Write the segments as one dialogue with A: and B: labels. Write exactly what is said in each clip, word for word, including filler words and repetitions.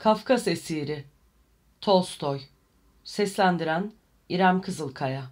A: Kafkas Esiri Tolstoy. Seslendiren İrem Kızılkaya.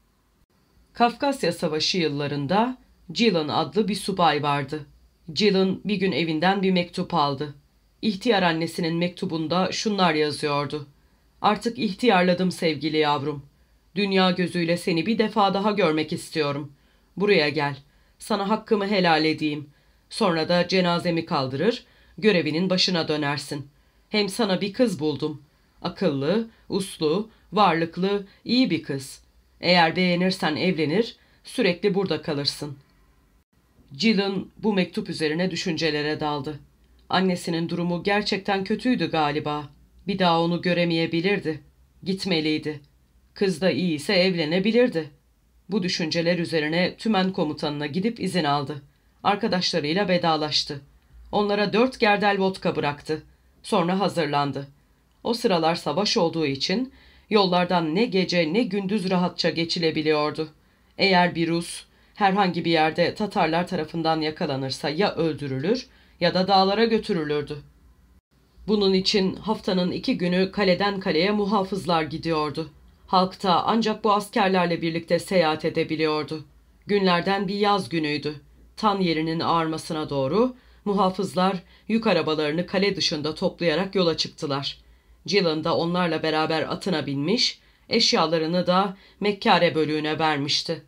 A: Kafkasya Savaşı yıllarında Gillen adlı bir subay vardı. Gillen bir gün evinden bir mektup aldı. İhtiyar annesinin mektubunda şunlar yazıyordu: "Artık ihtiyarladım sevgili yavrum. Dünya gözüyle seni bir defa daha görmek istiyorum. Buraya gel. Sana hakkımı helal edeyim. Sonra da cenazemi kaldırır, görevinin başına dönersin. Hem sana bir kız buldum. Akıllı, uslu, varlıklı, iyi bir kız. Eğer beğenirsen evlenir, sürekli burada kalırsın." Gillen bu mektup üzerine düşüncelere daldı. Annesinin durumu gerçekten kötüydü galiba. Bir daha onu göremeyebilirdi. Gitmeliydi. Kız da iyiyse evlenebilirdi. Bu düşünceler üzerine tümen komutanına gidip izin aldı. Arkadaşlarıyla vedalaştı. Onlara dört gerdel vodka bıraktı. Sonra hazırlandı. O sıralar savaş olduğu için yollardan ne gece ne gündüz rahatça geçilebiliyordu. Eğer bir Rus herhangi bir yerde Tatarlar tarafından yakalanırsa ya öldürülür ya da dağlara götürülürdü. Bunun için haftanın iki günü kaleden kaleye muhafızlar gidiyordu. Halk da ancak bu askerlerle birlikte seyahat edebiliyordu. Günlerden bir yaz günüydü. Tan yerinin ağarmasına doğru muhafızlar yük arabalarını kale dışında toplayarak yola çıktılar. Gillen da onlarla beraber atına binmiş, eşyalarını da Mekkare bölüğüne vermişti.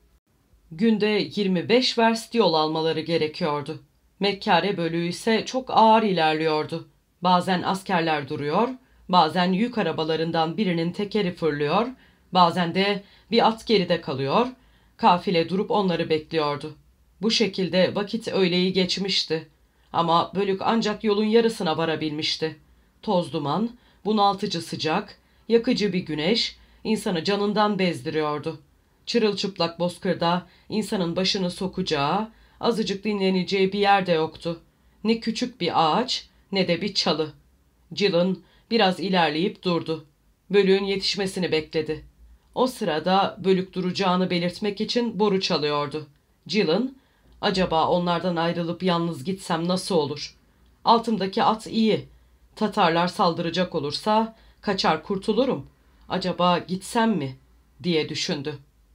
A: Günde yirmi beş verst yol almaları gerekiyordu. Mekkare bölüğü ise çok ağır ilerliyordu. Bazen askerler duruyor, bazen yük arabalarından birinin tekeri fırlıyor, bazen de bir at geride kalıyor, kafile durup onları bekliyordu. Bu şekilde vakit öğleyi geçmişti. Ama bölük ancak yolun yarısına varabilmişti. Toz duman, bunaltıcı sıcak, yakıcı bir güneş insanı canından bezdiriyordu. Çırılçıplak bozkırda insanın başını sokacağı, azıcık dinleneceği bir yer de yoktu. Ne küçük bir ağaç ne de bir çalı. Gillen biraz ilerleyip durdu. Bölüğün yetişmesini bekledi. O sırada bölük duracağını belirtmek için boru çalıyordu. Gillen, "Acaba onlardan ayrılıp yalnız gitsem nasıl olur? Altımdaki at iyi. Tatarlar saldıracak olursa kaçar kurtulurum. Acaba gitsem mi?" diye düşündü.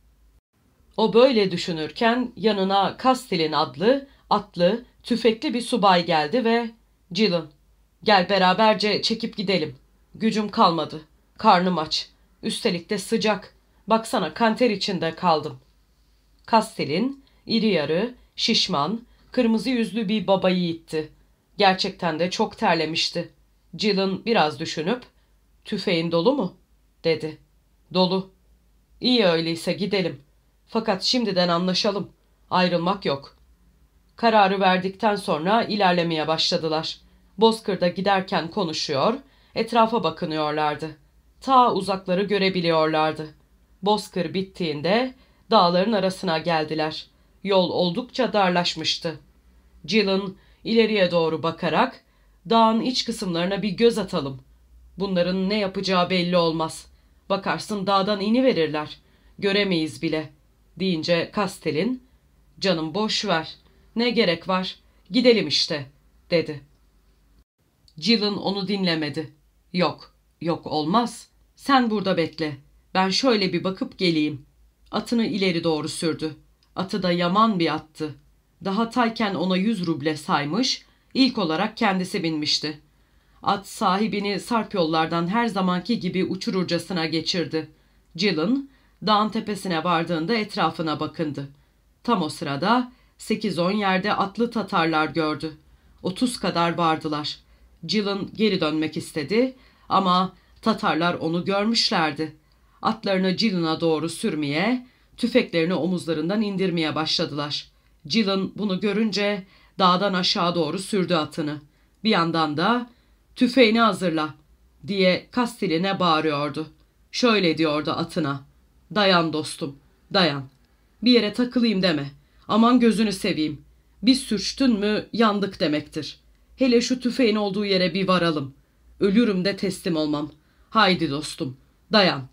A: O böyle düşünürken yanına Kastilin adlı, atlı, tüfekli bir subay geldi ve "Gillen, gel beraberce çekip gidelim. Gücüm kalmadı. Karnım aç. Üstelik de sıcak. Baksana kanter içinde kaldım." Kastilin, iri yarı, şişman, kırmızı yüzlü bir baba yiğitti. Gerçekten de çok terlemişti. Gillen biraz düşünüp "Tüfeğin dolu mu?" dedi. "Dolu." "İyi öyleyse gidelim. Fakat şimdiden anlaşalım. Ayrılmak yok." Kararı verdikten sonra ilerlemeye başladılar. Bozkırda giderken konuşuyor, etrafa bakınıyorlardı. Ta uzakları görebiliyorlardı. Bozkır bittiğinde dağların arasına geldiler. Yol oldukça darlaşmıştı. Gillen ileriye doğru bakarak "Dağın iç kısımlarına bir göz atalım. Bunların ne yapacağı belli olmaz. Bakarsın dağdan iniverirler. Göremeyiz bile." deyince Kastelin, "Canım boş ver. Ne gerek var? Gidelim işte," dedi. Gillen onu dinlemedi. "Yok, yok olmaz. Sen burada bekle. Ben şöyle bir bakıp geleyim." Atını ileri doğru sürdü. Atı da yaman bir attı. Daha tayken ona yüz ruble saymış, ilk olarak kendisi binmişti. At sahibini sarp yollardan her zamanki gibi uçururcasına geçirdi. Gillen dağın tepesine vardığında etrafına bakındı. Tam o sırada sekiz on yerde atlı Tatarlar gördü. Otuz kadar vardılar. Gillen geri dönmek istedi ama Tatarlar onu görmüşlerdi. Atlarını Gillen'a doğru sürmeye, tüfeklerini omuzlarından indirmeye başladılar. Gillen bunu görünce dağdan aşağı doğru sürdü atını. Bir yandan da "Tüfeğini hazırla," diye Kastilin'e bağırıyordu. Şöyle diyordu atına: "Dayan dostum, dayan. Bir yere takılayım deme. Aman gözünü seveyim. Bir sürçtün mü yandık demektir. Hele şu tüfeğin olduğu yere bir varalım. Ölürüm de teslim olmam. Haydi dostum, dayan."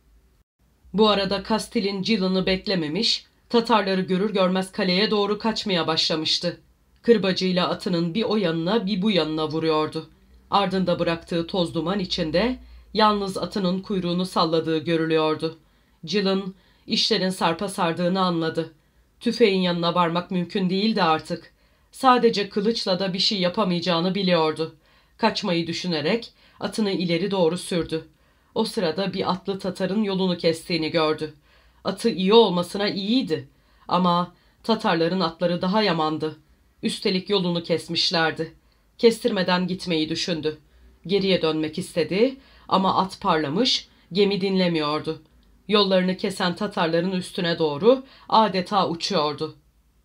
A: Bu arada Kastilin Gillen'ı beklememiş, Tatarları görür görmez kaleye doğru kaçmaya başlamıştı. Kırbacıyla atının bir o yanına bir bu yanına vuruyordu. Ardında bıraktığı toz duman içinde yalnız atının kuyruğunu salladığı görülüyordu. Jill işlerin sarpa sardığını anladı. Tüfeğin yanına varmak mümkün değildi artık. Sadece kılıçla da bir şey yapamayacağını biliyordu. Kaçmayı düşünerek atını ileri doğru sürdü. O sırada bir atlı Tatar'ın yolunu kestiğini gördü. Atı iyi olmasına iyiydi. Ama Tatarların atları daha yamandı. Üstelik yolunu kesmişlerdi. Kestirmeden gitmeyi düşündü. Geriye dönmek istedi ama at parlamış, gemi dinlemiyordu. Yollarını kesen Tatarların üstüne doğru adeta uçuyordu.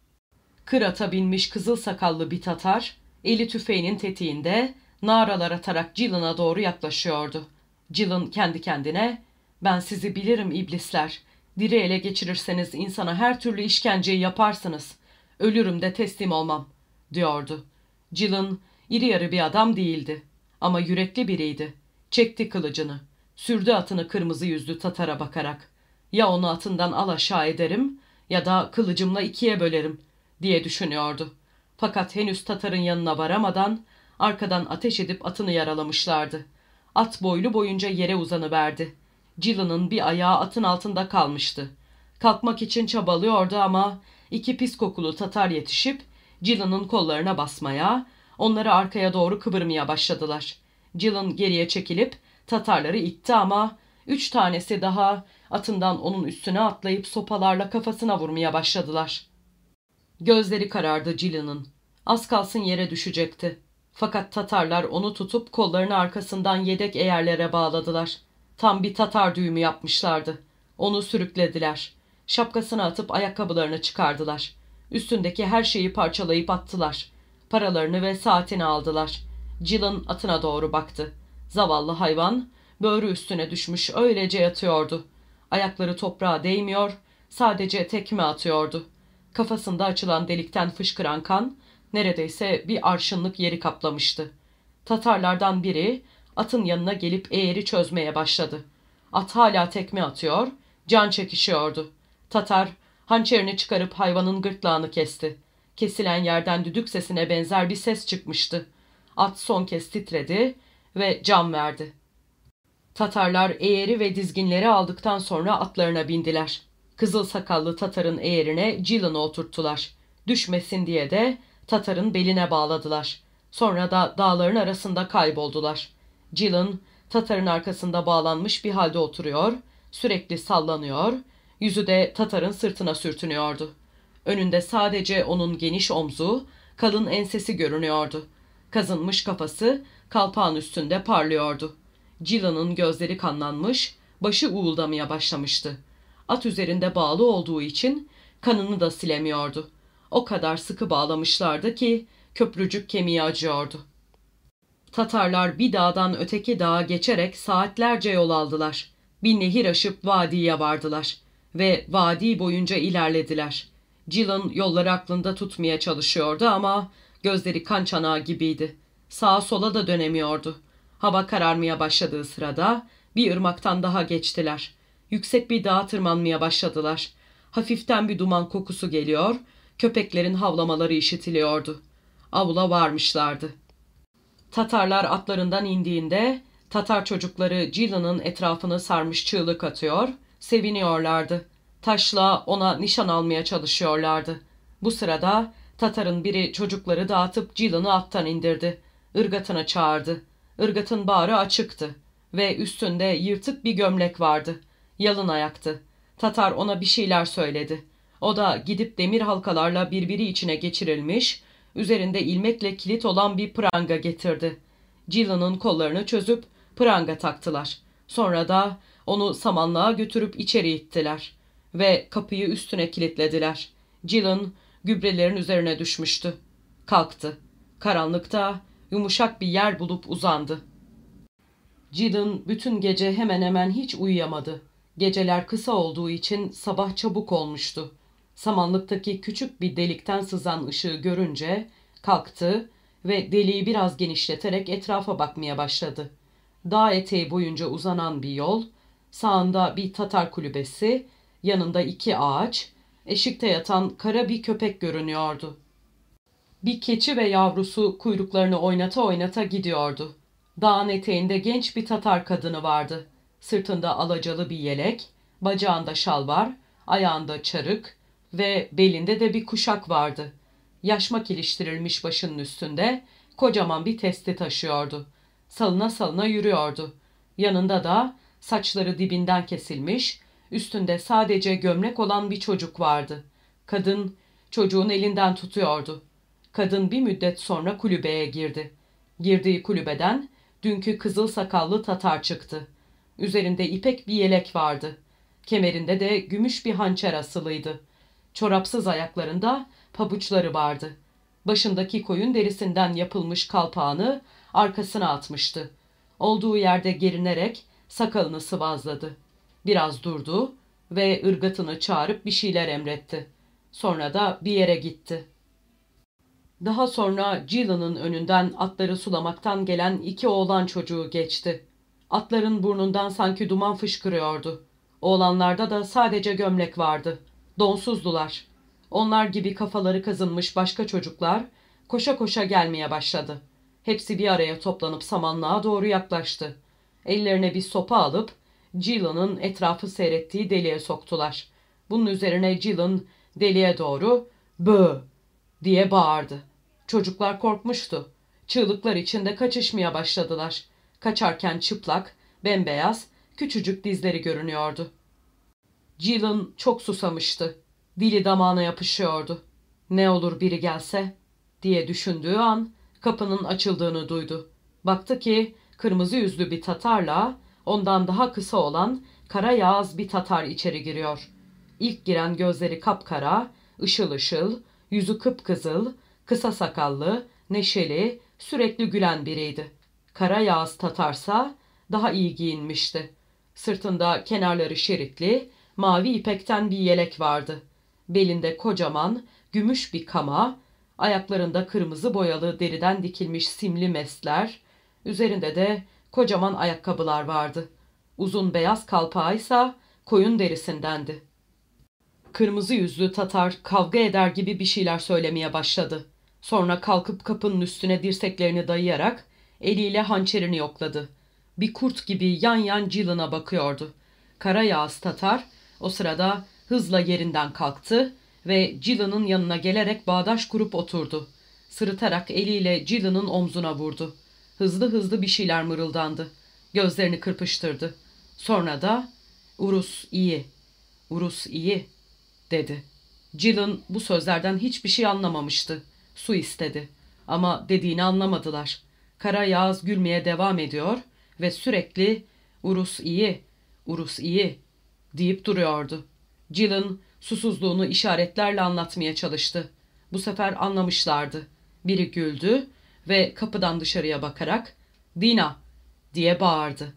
A: Kır ata binmiş kızıl sakallı bir Tatar, eli tüfeğinin tetiğinde naralar atarak Jill'ına doğru yaklaşıyordu. Jill kendi kendine, "Ben sizi bilirim iblisler. Diri ele geçirirseniz insana her türlü işkenceyi yaparsınız. Ölürüm de teslim olmam," diyordu. Jill iri yarı bir adam değildi. Ama yürekli biriydi. Çekti kılıcını. Sürdü atını kırmızı yüzlü Tatar'a bakarak. "Ya onu atından al aşağı ederim ya da kılıcımla ikiye bölerim," diye düşünüyordu. Fakat henüz Tatar'ın yanına varamadan arkadan ateş edip atını yaralamışlardı. At boylu boyunca yere uzanıverdi. Jill'ın bir ayağı atın altında kalmıştı. Kalkmak için çabalıyordu ama iki pis kokulu Tatar yetişip Jill'ın kollarına basmaya, onları arkaya doğru kıvırmaya başladılar. Jill geriye çekilip Tatarları itti ama üç tanesi daha atından onun üstüne atlayıp sopalarla kafasına vurmaya başladılar. Gözleri karardı Jill'ın. Az kalsın yere düşecekti. Fakat Tatarlar onu tutup kollarını arkasından yedek eğerlere bağladılar. Tam bir Tatar düğümü yapmışlardı. Onu sürüklediler. Şapkasını atıp ayakkabılarını çıkardılar. Üstündeki her şeyi parçalayıp attılar. Paralarını ve saatini aldılar. Jill'ın atına doğru baktı. Zavallı hayvan böğrü üstüne düşmüş öylece yatıyordu. Ayakları toprağa değmiyor, sadece tekme atıyordu. Kafasında açılan delikten fışkıran kan neredeyse bir arşınlık yeri kaplamıştı. Tatarlardan biri atın yanına gelip eğeri çözmeye başladı. At hala tekme atıyor, can çekişiyordu. Tatar hançerini çıkarıp hayvanın gırtlağını kesti. Kesilen yerden düdük sesine benzer bir ses çıkmıştı. At son kez titredi ve can verdi. Tatarlar eğeri ve dizginleri aldıktan sonra atlarına bindiler. Kızıl sakallı Tatar'ın eğerine Jill'ını oturttular. Düşmesin diye de Tatar'ın beline bağladılar. Sonra da dağların arasında kayboldular. Jill Tatar'ın arkasında bağlanmış bir halde oturuyor, sürekli sallanıyor, yüzü de Tatar'ın sırtına sürtünüyordu. Önünde sadece onun geniş omzu, kalın ensesi görünüyordu. Kazınmış kafası kalpağın üstünde parlıyordu. Jill'ın gözleri kanlanmış, başı uğuldamaya başlamıştı. At üzerinde bağlı olduğu için kanını da silemiyordu. O kadar sıkı bağlamışlardı ki köprücük kemiği acıyordu. Tatarlar bir dağdan öteki dağa geçerek saatlerce yol aldılar. Bir nehir aşıp vadiye vardılar ve vadi boyunca ilerlediler. Jill'ın yolları aklında tutmaya çalışıyordu ama gözleri kan çanağı gibiydi. Sağa sola da dönemiyordu. Hava kararmaya başladığı sırada bir ırmaktan daha geçtiler. Yüksek bir dağa tırmanmaya başladılar. Hafiften bir duman kokusu geliyor, köpeklerin havlamaları işitiliyordu. Avula varmışlardı. Tatarlar atlarından indiğinde Tatar çocukları Jill'ın etrafını sarmış çığlık atıyor, seviniyorlardı. Taşla ona nişan almaya çalışıyorlardı. Bu sırada Tatar'ın biri çocukları dağıtıp Jill'ını attan indirdi. Irgatına çağırdı. Irgatın bağrı açıktı ve üstünde yırtık bir gömlek vardı. Yalın ayaktı. Tatar ona bir şeyler söyledi. O da gidip demir halkalarla birbiri içine geçirilmiş, üzerinde ilmekle kilit olan bir pranga getirdi. Jill'ın kollarını çözüp pranga taktılar. Sonra da onu samanlığa götürüp içeri ittiler ve kapıyı üstüne kilitlediler. Jill'ın gübrelerin üzerine düşmüştü. Kalktı. Karanlıkta yumuşak bir yer bulup uzandı. Jill'ın bütün gece hemen hemen hiç uyuyamadı. Geceler kısa olduğu için sabah çabuk olmuştu. Samanlıktaki küçük bir delikten sızan ışığı görünce kalktı ve deliği biraz genişleterek etrafa bakmaya başladı. Dağ eteği boyunca uzanan bir yol, sağında bir Tatar kulübesi, yanında iki ağaç, eşikte yatan kara bir köpek görünüyordu. Bir keçi ve yavrusu kuyruklarını oynata oynata gidiyordu. Dağın eteğinde genç bir Tatar kadını vardı. Sırtında alacalı bir yelek, bacağında şalvar, ayağında çarık ve belinde de bir kuşak vardı. Yaşmak iliştirilmiş başının üstünde kocaman bir testi taşıyordu. Salına salına yürüyordu. Yanında da saçları dibinden kesilmiş, üstünde sadece gömlek olan bir çocuk vardı. Kadın çocuğun elinden tutuyordu. Kadın bir müddet sonra kulübeye girdi. Girdiği kulübeden dünkü kızıl sakallı Tatar çıktı. Üzerinde ipek bir yelek vardı. Kemerinde de gümüş bir hançer asılıydı. Çorapsız ayaklarında pabuçları vardı. Başındaki koyun derisinden yapılmış kalpağını arkasına atmıştı. Olduğu yerde gerinerek sakalını sıvazladı. Biraz durdu ve ırgatını çağırıp bir şeyler emretti. Sonra da bir yere gitti. Daha sonra Gillen'ın önünden atları sulamaktan gelen iki oğlan çocuğu geçti. Atların burnundan sanki duman fışkırıyordu. Oğlanlarda da sadece gömlek vardı. Donsuzdular. Onlar gibi kafaları kazınmış başka çocuklar koşa koşa gelmeye başladı. Hepsi bir araya toplanıp samanlığa doğru yaklaştı. Ellerine bir sopa alıp Gillen'ın etrafı seyrettiği deliğe soktular. Bunun üzerine Gillen deliğe doğru "Bö!" diye bağırdı. Çocuklar korkmuştu. Çığlıklar içinde kaçışmaya başladılar. Kaçarken çıplak, bembeyaz, küçücük dizleri görünüyordu. Gillen çok susamıştı. Dili damağına yapışıyordu. Ne olur biri gelse diye düşündüğü an kapının açıldığını duydu. Baktı ki kırmızı yüzlü bir Tatarla ondan daha kısa olan kara yağız bir Tatar içeri giriyor. İlk giren gözleri kapkara, ışıl ışıl, yüzü kıpkızıl, kısa sakallı, neşeli, sürekli gülen biriydi. Kara yağız Tatarsa daha iyi giyinmişti. Sırtında kenarları şeritli, mavi ipekten bir yelek vardı. Belinde kocaman, gümüş bir kama, ayaklarında kırmızı boyalı deriden dikilmiş simli mesler, üzerinde de kocaman ayakkabılar vardı. Uzun beyaz kalpağı ise koyun derisindendi. Kırmızı yüzlü Tatar kavga eder gibi bir şeyler söylemeye başladı. Sonra kalkıp kapının üstüne dirseklerini dayayarak eliyle hançerini yokladı. Bir kurt gibi yan yan Gillen'a bakıyordu. Kara yağız Tatar o sırada hızla yerinden kalktı ve Gillen'ın yanına gelerek bağdaş kurup oturdu. Sırıtarak eliyle Gillen'ın omzuna vurdu. Hızlı hızlı bir şeyler mırıldandı. Gözlerini kırpıştırdı. Sonra da "Urus iyi, Urus iyi" dedi. Gillen bu sözlerden hiçbir şey anlamamıştı. Su istedi. Ama dediğini anlamadılar. Kara yağız gülmeye devam ediyor ve sürekli "Urus iyi, Urus iyi" deyip duruyordu. Gillen susuzluğunu işaretlerle anlatmaya çalıştı. Bu sefer anlamışlardı. Biri güldü ve kapıdan dışarıya bakarak "Dina!" diye bağırdı.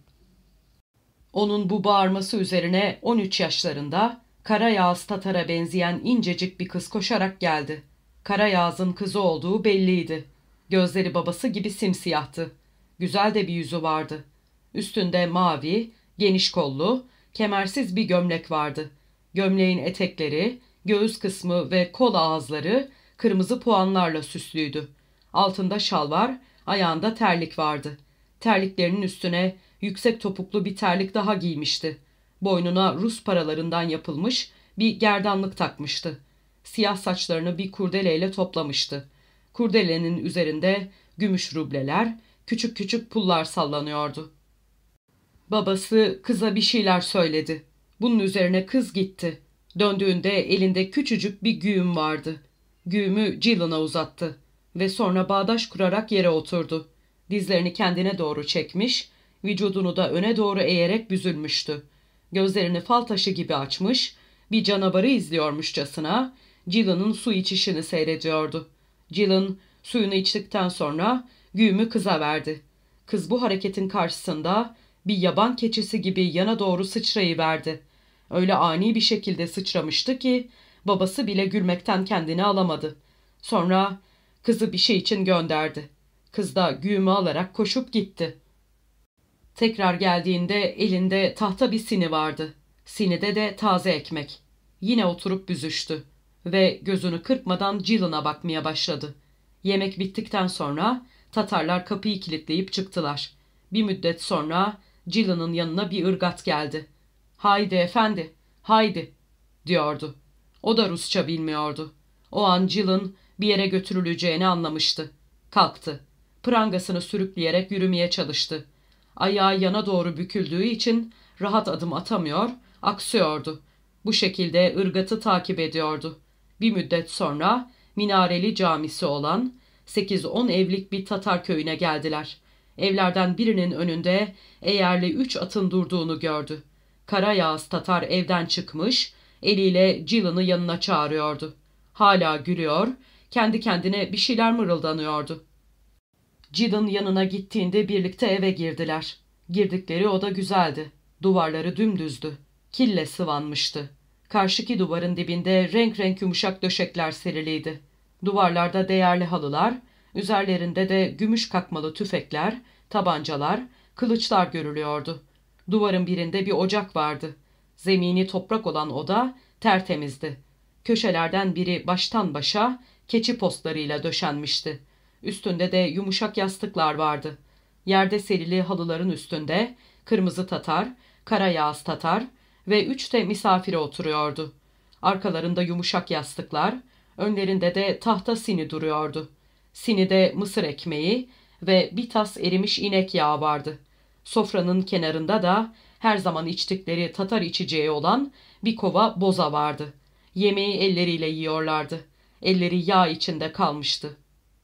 A: Onun bu bağırması üzerine on üç yaşlarında kara yağız Tatar'a benzeyen incecik bir kız koşarak geldi. Kara yağızın kızı olduğu belliydi. Gözleri babası gibi simsiyahtı. Güzel de bir yüzü vardı. Üstünde mavi, geniş kollu, kemersiz bir gömlek vardı. Gömleğin etekleri, göğüs kısmı ve kol ağızları kırmızı puanlarla süslüydü. Altında şalvar, ayağında terlik vardı. Terliklerinin üstüne yüksek topuklu bir terlik daha giymişti. Boynuna Rus paralarından yapılmış bir gerdanlık takmıştı. Siyah saçlarını bir kurdeleyle toplamıştı. Kurdelenin üzerinde gümüş rubleler, küçük küçük pullar sallanıyordu. Babası kıza bir şeyler söyledi. Bunun üzerine kız gitti. Döndüğünde elinde küçücük bir güğüm vardı. Güğümü Gillen'a uzattı ve sonra bağdaş kurarak yere oturdu. Dizlerini kendine doğru çekmiş, vücudunu da öne doğru eğerek büzülmüştü. Gözlerini fal taşı gibi açmış, bir canavarı izliyormuşçasına Gillen'ın su içişini seyrediyordu. Gillen suyunu içtikten sonra güğümü kıza verdi. Kız bu hareketin karşısında bir yaban keçisi gibi yana doğru sıçrayıverdi. Öyle ani bir şekilde sıçramıştı ki babası bile gülmekten kendini alamadı. Sonra kızı bir şey için gönderdi. Kız da güğümü alarak koşup gitti. Tekrar geldiğinde elinde tahta bir sini vardı. Sinide de taze ekmek. Yine oturup büzüştü ve gözünü kırpmadan Gillen'a bakmaya başladı. Yemek bittikten sonra Tatarlar kapıyı kilitleyip çıktılar. Bir müddet sonra Cilla'nın yanına bir ırgat geldi. "Haydi efendi, haydi," diyordu. O da Rusça bilmiyordu. O an Jill'ın bir yere götürüleceğini anlamıştı. Kalktı. Prangasını sürükleyerek yürümeye çalıştı. Ayağı yana doğru büküldüğü için rahat adım atamıyor, aksıyordu. Bu şekilde ırgatı takip ediyordu. Bir müddet sonra minareli camisi olan sekiz on evlik bir Tatar köyüne geldiler. Evlerden birinin önünde eğerli üç atın durduğunu gördü. Kara Yağız Tatar evden çıkmış, eliyle Jill'ını yanına çağırıyordu. Hala gülüyor, kendi kendine bir şeyler mırıldanıyordu. Jill'ın yanına gittiğinde birlikte eve girdiler. Girdikleri oda güzeldi. Duvarları dümdüzdü. Kille sıvanmıştı. Karşıki duvarın dibinde renk renk yumuşak döşekler seriliydi. Duvarlarda değerli halılar, üzerlerinde de gümüş kakmalı tüfekler, tabancalar, kılıçlar görülüyordu. Duvarın birinde bir ocak vardı. Zemini toprak olan oda tertemizdi. Köşelerden biri baştan başa keçi postlarıyla döşenmişti. Üstünde de yumuşak yastıklar vardı. Yerde serili halıların üstünde kırmızı tatar, kara yağız tatar ve üç de misafire oturuyordu. Arkalarında yumuşak yastıklar, önlerinde de tahta sini duruyordu. Sinide mısır ekmeği ve bir tas erimiş inek yağı vardı. Sofranın kenarında da her zaman içtikleri Tatar içeceği olan bir kova boza vardı. Yemeği elleriyle yiyorlardı. Elleri yağ içinde kalmıştı.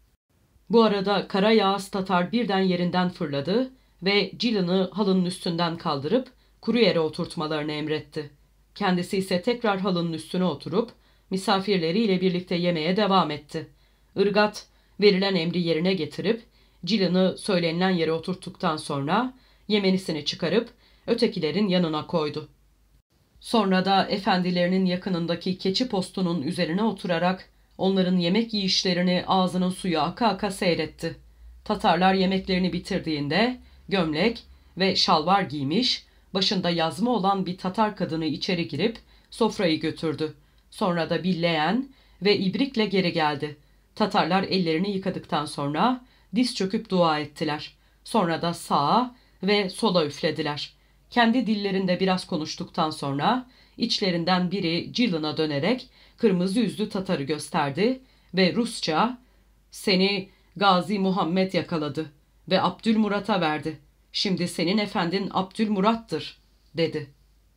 A: Bu arada Kara Yağız Tatar birden yerinden fırladı ve Jill'ını halının üstünden kaldırıp kuru yere oturtmalarını emretti. Kendisi ise tekrar halının üstüne oturup misafirleriyle birlikte yemeye devam etti. Irgat verilen emri yerine getirip Jill'ını söylenilen yere oturttuktan sonra yemenisini çıkarıp ötekilerin yanına koydu. Sonra da efendilerinin yakınındaki keçi postunun üzerine oturarak onların yemek yiyişlerini ağzının suyu aka aka seyretti. Tatarlar yemeklerini bitirdiğinde gömlek ve şalvar giymiş, başında yazma olan bir Tatar kadını içeri girip sofrayı götürdü. Sonra da bir leğen ve ibrikle geri geldi. Tatarlar ellerini yıkadıktan sonra diz çöküp dua ettiler. Sonra da sağa ve sola üflediler. Kendi dillerinde biraz konuştuktan sonra içlerinden biri Jill'ına dönerek kırmızı yüzlü Tatar'ı gösterdi ve Rusça "Seni Gazi Muhammed yakaladı ve Abdülmurat'a verdi. Şimdi senin efendin Abdülmurat'tır," dedi.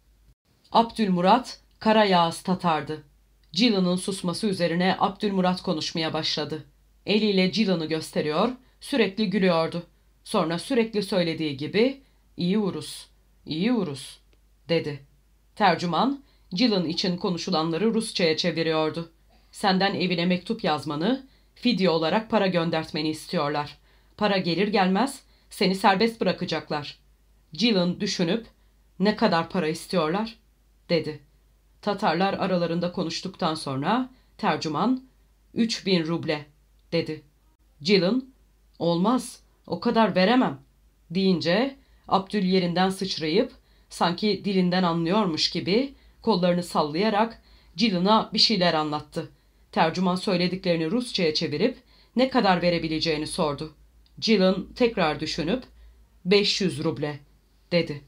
A: Abdülmurat Kara Yağız Tatar'dı. Jill'ının susması üzerine Abdülmurat konuşmaya başladı. Eliyle Jill'ını gösteriyor, sürekli gülüyordu. Sonra sürekli söylediği gibi "İyi Urus, iyi Urus," dedi. Tercüman Jill'ın için konuşulanları Rusça'ya çeviriyordu. "Senden evine mektup yazmanı, fidye olarak para göndertmeni istiyorlar. Para gelir gelmez seni serbest bırakacaklar." Jill'ın düşünüp "Ne kadar para istiyorlar?" dedi. Tatarlar aralarında konuştuktan sonra tercüman "Üç bin ruble," dedi. Jill'ın "Olmaz, o kadar veremem," deyince Abdül yerinden sıçrayıp sanki dilinden anlıyormuş gibi kollarını sallayarak Jill'ına bir şeyler anlattı. Tercüman söylediklerini Rusça'ya çevirip ne kadar verebileceğini sordu. Jill'ın tekrar düşünüp beş yüz ruble dedi.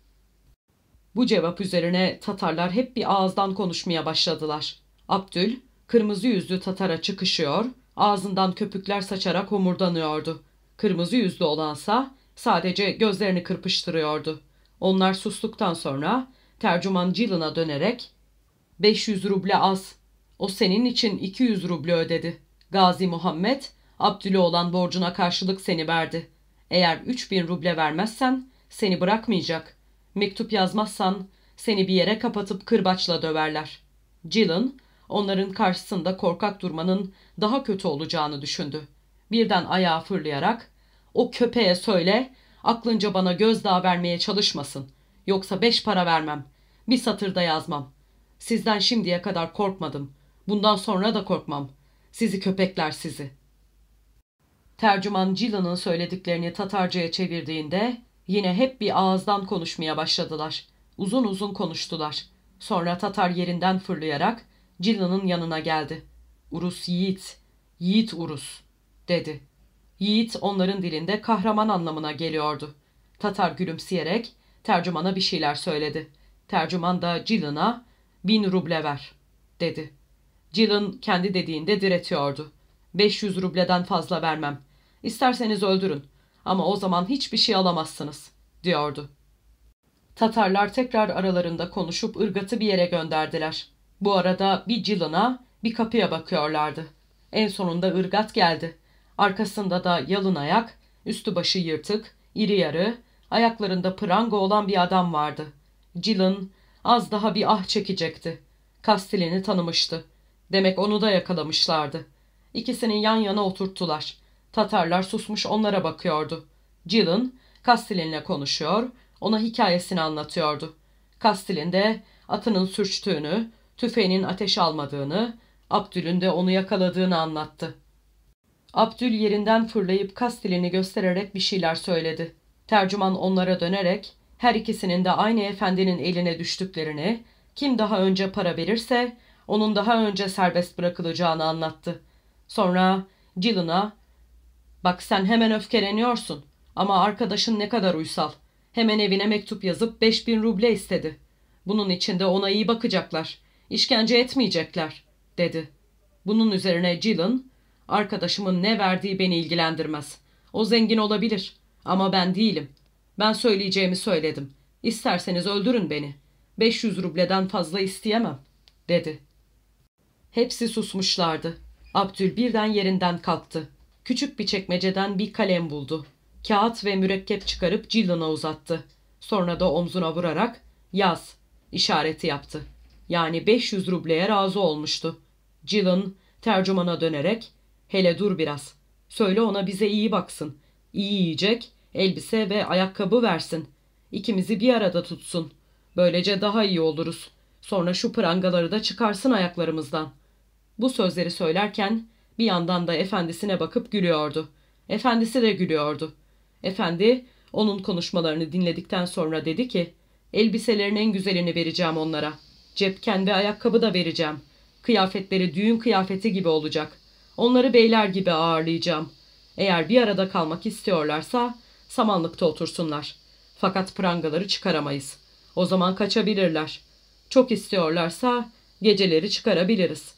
A: Bu cevap üzerine Tatarlar hep bir ağızdan konuşmaya başladılar. Abdül kırmızı yüzlü Tatar'a çıkışıyor, ağzından köpükler saçarak homurdanıyordu. Kırmızı yüzlü olansa sadece gözlerini kırpıştırıyordu. Onlar sustuktan sonra tercüman Jill'ına dönerek beş yüz ruble az. O senin için iki yüz ruble ödedi. Gazi Muhammed Abdül'e olan borcuna karşılık seni verdi. Eğer üç bin ruble vermezsen seni bırakmayacak. Mektup yazmazsan seni bir yere kapatıp kırbaçla döverler. Jill'ın onların karşısında korkak durmanın daha kötü olacağını düşündü. Birden ayağa fırlayarak "O köpeğe söyle, aklınca bana gözdağı vermeye çalışmasın. Yoksa beş para vermem. Bir satır da yazmam. Sizden şimdiye kadar korkmadım. Bundan sonra da korkmam. Sizi köpekler sizi." Tercüman Jill'ın söylediklerini Tatarca'ya çevirdiğinde yine hep bir ağızdan konuşmaya başladılar. Uzun uzun konuştular. Sonra Tatar yerinden fırlayarak Jill'ın yanına geldi. "Urus yiğit, yiğit Urus," dedi. Yiğit onların dilinde kahraman anlamına geliyordu. Tatar gülümseyerek tercümana bir şeyler söyledi. Tercüman da Ceylan'a bin ruble ver dedi. Ceylan kendi dediğinde diretiyordu. beş yüz rubleden fazla vermem. İsterseniz öldürün ama o zaman hiçbir şey alamazsınız diyordu. Tatarlar tekrar aralarında konuşup ırgatı bir yere gönderdiler. Bu arada bir Ceylan'a bir kapıya bakıyorlardı. En sonunda ırgat geldi. Arkasında da yalın ayak, üstü başı yırtık, iri yarı, ayaklarında pranga olan bir adam vardı. Ceylan az daha bir ah çekecekti. Castelli'ni tanımıştı. Demek onu da yakalamışlardı. İkisini yan yana oturttular. Tatarlar susmuş onlara bakıyordu. Ceylan Castelli'yle konuşuyor, ona hikayesini anlatıyordu. Castelli de atının sürçtüğünü, tüfeğinin ateş almadığını, Abdül'ün de onu yakaladığını anlattı. Abdül yerinden fırlayıp Castelli'ni göstererek bir şeyler söyledi. Tercüman onlara dönerek her ikisinin de aynı efendinin eline düştüklerini, kim daha önce para verirse onun daha önce serbest bırakılacağını anlattı. Sonra Ceylan'a "Bak sen hemen öfkeleniyorsun ama arkadaşın ne kadar uysal. Hemen evine mektup yazıp beş bin ruble istedi. Bunun için de ona iyi bakacaklar. İşkence etmeyecekler," dedi. Bunun üzerine Ceylan, "Arkadaşımın ne verdiği beni ilgilendirmez. O zengin olabilir ama ben değilim. Ben söyleyeceğimi söyledim. İsterseniz öldürün beni. beş yüz rubleden fazla isteyemem," dedi. Hepsi susmuşlardı. Abdül birden yerinden kalktı. Küçük bir çekmeceden bir kalem buldu. Kağıt ve mürekkep çıkarıp Ceylan'a uzattı. Sonra da omzuna vurarak "Yaz" işareti yaptı. Yani beş yüz rubleye razı olmuştu. Ceylan tercümana dönerek "Hele dur biraz. Söyle ona bize iyi baksın. İyi yiyecek, elbise ve ayakkabı versin. İkimizi bir arada tutsun. Böylece daha iyi oluruz. Sonra şu prangaları da çıkarsın ayaklarımızdan." Bu sözleri söylerken bir yandan da efendisine bakıp gülüyordu. Efendisi de gülüyordu. Efendi onun konuşmalarını dinledikten sonra dedi ki, "Elbiselerin en güzelini vereceğim onlara. Cepken ve ayakkabı da vereceğim. Kıyafetleri düğün kıyafeti gibi olacak. Onları beyler gibi ağırlayacağım. Eğer bir arada kalmak istiyorlarsa samanlıkta otursunlar. Fakat prangaları çıkaramayız. O zaman kaçabilirler. Çok istiyorlarsa geceleri çıkarabiliriz."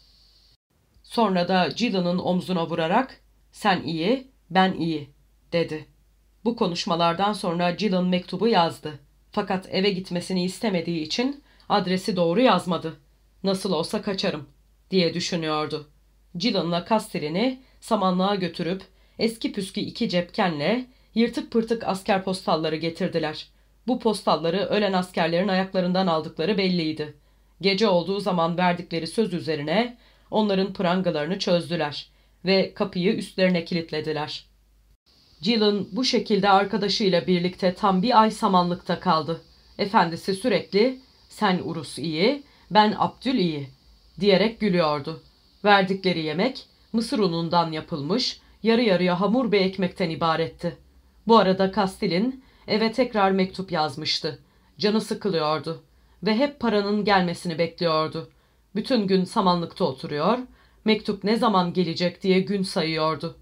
A: Sonra da Ceylan'ın omzuna vurarak "Sen iyi, ben iyi," dedi. Bu konuşmalardan sonra Ceylan mektubu yazdı. Fakat eve gitmesini istemediği için adresi doğru yazmadı. "Nasıl olsa kaçarım," diye düşünüyordu. Ceylan'la Castelli'ni samanlığa götürüp eski püskü iki cepkenle yırtık pırtık asker postalları getirdiler. Bu postalları ölen askerlerin ayaklarından aldıkları belliydi. Gece olduğu zaman verdikleri söz üzerine onların prangalarını çözdüler ve kapıyı üstlerine kilitlediler. Ceylan bu şekilde arkadaşıyla birlikte tam bir ay samanlıkta kaldı. Efendisi sürekli "Sen Urus iyi, ben Abdül iyi," diyerek gülüyordu. Verdikleri yemek mısır unundan yapılmış yarı yarıya hamur bir ekmekten ibaretti. Bu arada Castelli eve tekrar mektup yazmıştı. Canı sıkılıyordu ve hep paranın gelmesini bekliyordu. Bütün gün samanlıkta oturuyor, mektup ne zaman gelecek diye gün sayıyordu.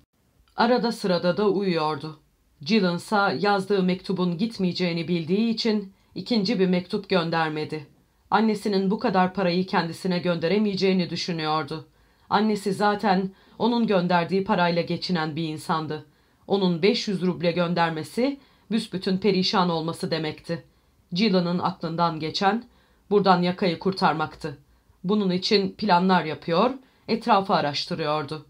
A: Arada sırada da uyuyordu. Ceylan ise yazdığı mektubun gitmeyeceğini bildiği için ikinci bir mektup göndermedi. Annesinin bu kadar parayı kendisine gönderemeyeceğini düşünüyordu. Annesi zaten onun gönderdiği parayla geçinen bir insandı. Onun beş yüz ruble göndermesi büsbütün perişan olması demekti. Ceylan'ın aklından geçen buradan yakayı kurtarmaktı. Bunun için planlar yapıyor, etrafı araştırıyordu.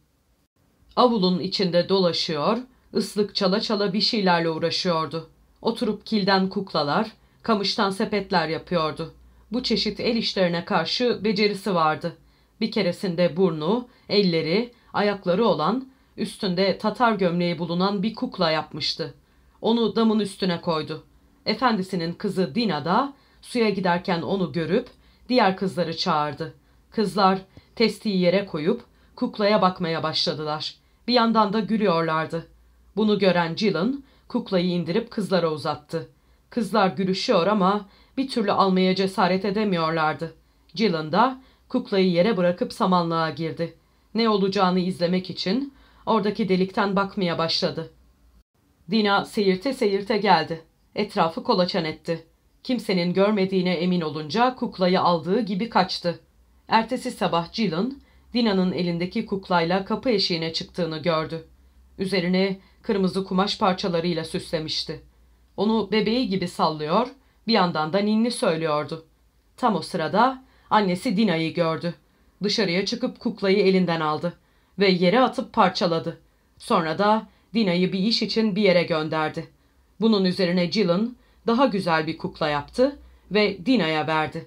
A: Avulun içinde dolaşıyor, ıslık çala çala bir şeylerle uğraşıyordu. Oturup kilden kuklalar, kamıştan sepetler yapıyordu. Bu çeşit el işlerine karşı becerisi vardı. Bir keresinde burnu, elleri, ayakları olan, üstünde Tatar gömleği bulunan bir kukla yapmıştı. Onu damın üstüne koydu. Efendisinin kızı Dina da suya giderken onu görüp diğer kızları çağırdı. Kızlar testiyi yere koyup kuklaya bakmaya başladılar. Bir yandan da gülüyorlardı. Bunu gören Ceylan kuklayı indirip kızlara uzattı. Kızlar gülüşüyor ama bir türlü almaya cesaret edemiyorlardı. Ceylan da kuklayı yere bırakıp samanlığa girdi. Ne olacağını izlemek için oradaki delikten bakmaya başladı. Dina seyirte seyirte geldi. Etrafı kolaçan etti. Kimsenin görmediğine emin olunca kuklayı aldığı gibi kaçtı. Ertesi sabah Gillen, Dina'nın elindeki kuklayla kapı eşiğine çıktığını gördü. Üzerine kırmızı kumaş parçalarıyla süslemişti. Onu bebeği gibi sallıyor, bir yandan da ninni söylüyordu. Tam o sırada annesi Dina'yı gördü. Dışarıya çıkıp kuklayı elinden aldı ve yere atıp parçaladı. Sonra da Dina'yı bir iş için bir yere gönderdi. Bunun üzerine Gillen daha güzel bir kukla yaptı ve Dina'ya verdi.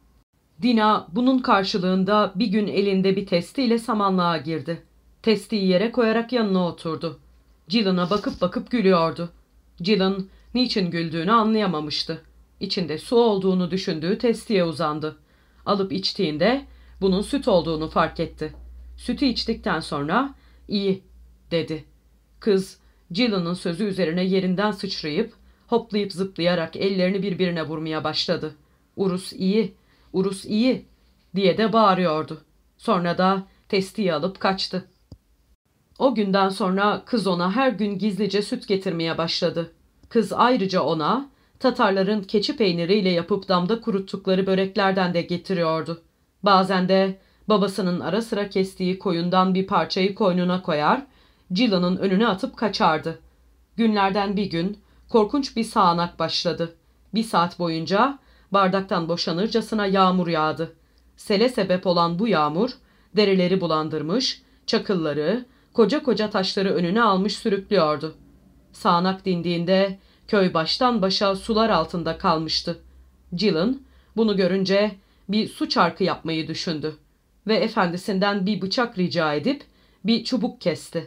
A: Dina bunun karşılığında bir gün elinde bir testiyle samanlığa girdi. Testiyi yere koyarak yanına oturdu. Gillen'a bakıp bakıp gülüyordu. Gillen niçin güldüğünü anlayamamıştı. İçinde su olduğunu düşündüğü testiye uzandı. Alıp içtiğinde bunun süt olduğunu fark etti. Sütü içtikten sonra iyi dedi. Kız Gillen'ın sözü üzerine yerinden sıçrayıp hoplayıp zıplayarak ellerini birbirine vurmaya başladı. Urus iyi, Urus iyi diye de bağırıyordu. Sonra da testiyi alıp kaçtı. O günden sonra kız ona her gün gizlice süt getirmeye başladı. Kız ayrıca ona Tatarların keçi peyniriyle yapıp damda kuruttukları böreklerden de getiriyordu. Bazen de babasının ara sıra kestiği koyundan bir parçayı koynuna koyar, Gillen'ın önüne atıp kaçardı. Günlerden bir gün korkunç bir sağanak başladı. Bir saat boyunca bardaktan boşanırcasına yağmur yağdı. Sele sebep olan bu yağmur dereleri bulandırmış, çakılları, koca koca taşları önüne almış sürüklüyordu. Sağanak dindiğinde köy baştan başa sular altında kalmıştı. Gillen bunu görünce bir su çarkı yapmayı düşündü ve efendisinden bir bıçak rica edip bir çubuk kesti.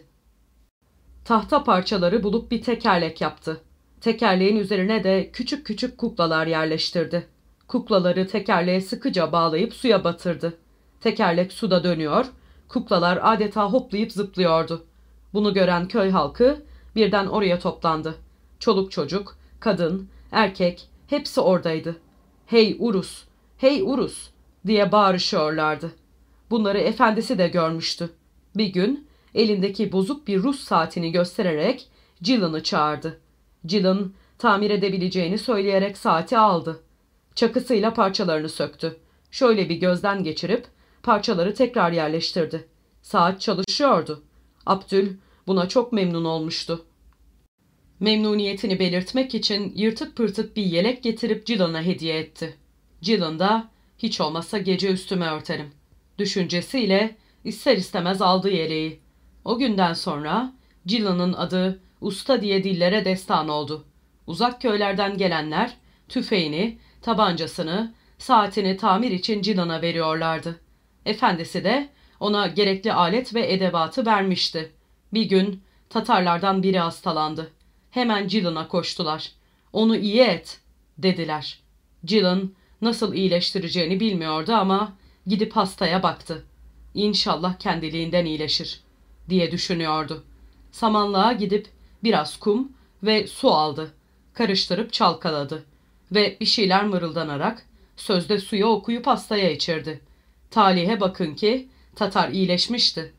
A: Tahta parçaları bulup bir tekerlek yaptı. Tekerleğin üzerine de küçük küçük kuklalar yerleştirdi. Kuklaları tekerleğe sıkıca bağlayıp suya batırdı. Tekerlek suda dönüyor, kuklalar adeta hoplayıp zıplıyordu. Bunu gören köy halkı birden oraya toplandı. Çoluk çocuk, kadın, erkek hepsi oradaydı. "Hey Urus, hey Urus!" diye bağırışıyorlardı. Bunları efendisi de görmüştü. Bir gün elindeki bozuk bir Rus saatini göstererek Gillen'ı çağırdı. Gillen tamir edebileceğini söyleyerek saati aldı. Çakısıyla parçalarını söktü. Şöyle bir gözden geçirip parçaları tekrar yerleştirdi. Saat çalışıyordu. Abdül buna çok memnun olmuştu. Memnuniyetini belirtmek için yırtık pırtık bir yelek getirip Gillen'a hediye etti. Gillen da hiç olmazsa gece üstüme örterim düşüncesiyle ister istemez aldı yeleği. O günden sonra Gillen'ın adı usta diye dillere destan oldu. Uzak köylerden gelenler tüfeğini, tabancasını, saatini tamir için Gillen'a veriyorlardı. Efendisi de ona gerekli alet ve edevatı vermişti. Bir gün Tatarlardan biri hastalandı. Hemen Gillen'a koştular. "Onu iyi et," dediler. Gillen nasıl iyileştireceğini bilmiyordu ama gidip hastaya baktı. "İnşallah kendiliğinden iyileşir," diye düşünüyordu. Samanlığa gidip biraz kum ve su aldı. Karıştırıp çalkaladı ve bir şeyler mırıldanarak sözde suyu okuyup hastaya içirdi. Talihe bakın ki Tatar iyileşmişti.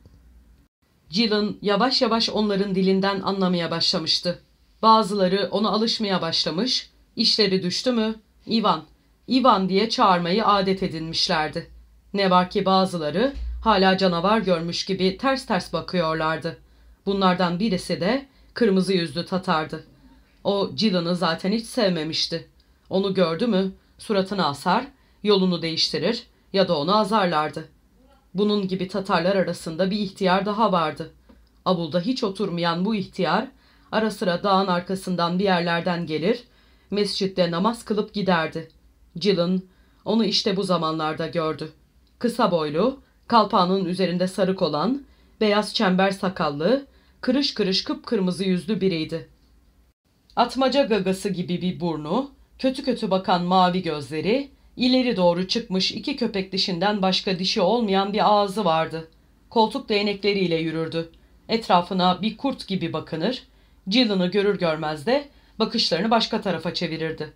A: Gillen yavaş yavaş onların dilinden anlamaya başlamıştı. Bazıları ona alışmaya başlamış, işleri düştü mü "İvan, İvan" diye çağırmayı adet edinmişlerdi. Ne var ki bazıları hala canavar görmüş gibi ters ters bakıyorlardı. Bunlardan birisi de kırmızı yüzlü Tatar'dı. O Gillen'ı zaten hiç sevmemişti. Onu gördü mü suratını asar, yolunu değiştirir ya da onu azarlardı. Bunun gibi Tatarlar arasında bir ihtiyar daha vardı. Avulda hiç oturmayan bu ihtiyar ara sıra dağın arkasından bir yerlerden gelir, mescitte namaz kılıp giderdi. Gillen onu işte bu zamanlarda gördü. Kısa boylu, kalpağının üzerinde sarık olan, beyaz çember sakallı, kırış kırış kıpkırmızı yüzlü biriydi. Atmaca gagası gibi bir burnu, kötü kötü bakan mavi gözleri, ileri doğru çıkmış iki köpek dişinden başka dişi olmayan bir ağzı vardı. Koltuk değnekleriyle yürürdü. Etrafına bir kurt gibi bakınır, Gillen'ı görür görmez de bakışlarını başka tarafa çevirirdi.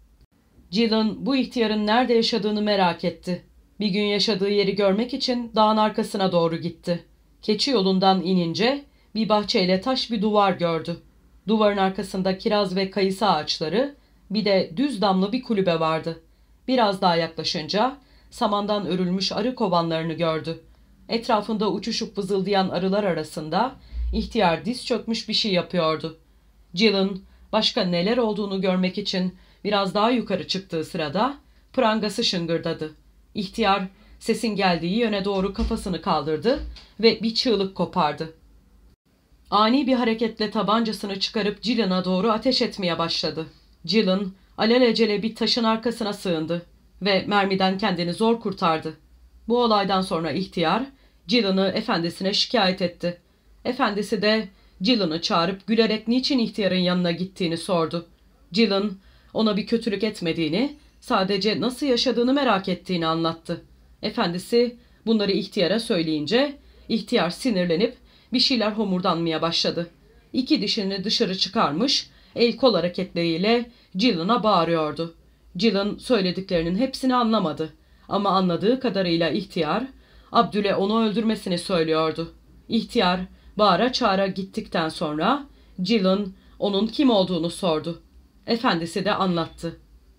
A: Gillen bu ihtiyarın nerede yaşadığını merak etti. Bir gün yaşadığı yeri görmek için dağın arkasına doğru gitti. Keçi yolundan inince bir bahçeyle taş bir duvar gördü. Duvarın arkasında kiraz ve kayısı ağaçları, bir de düz damlı bir kulübe vardı. Biraz daha yaklaşınca samandan örülmüş arı kovanlarını gördü. Etrafında uçuşup vızıldayan arılar arasında ihtiyar diz çökmüş bir şey yapıyordu. Jill'in başka neler olduğunu görmek için biraz daha yukarı çıktığı sırada prangası şıngırdadı. İhtiyar sesin geldiği yöne doğru kafasını kaldırdı ve bir çığlık kopardı. Ani bir hareketle tabancasını çıkarıp Jill'ine doğru ateş etmeye başladı. Jill'in alelacele bir taşın arkasına sığındı ve mermiden kendini zor kurtardı. Bu olaydan sonra ihtiyar Jill'ini efendisine şikayet etti. Efendisi de Jill'ini çağırıp gülerek niçin ihtiyarın yanına gittiğini sordu. Jill'in ona bir kötülük etmediğini, sadece nasıl yaşadığını merak ettiğini anlattı. Efendisi bunları ihtiyara söyleyince ihtiyar sinirlenip bir şeyler homurdanmaya başladı. İki dişini dışarı çıkarmış, el kol hareketleriyle Jill'ine bağırıyordu. Jill'in söylediklerinin hepsini anlamadı. Ama anladığı kadarıyla ihtiyar, Abdül'e onu öldürmesini söylüyordu. İhtiyar bağıra çağıra gittikten sonra Jill'in onun kim olduğunu sordu. Efendisi de anlattı.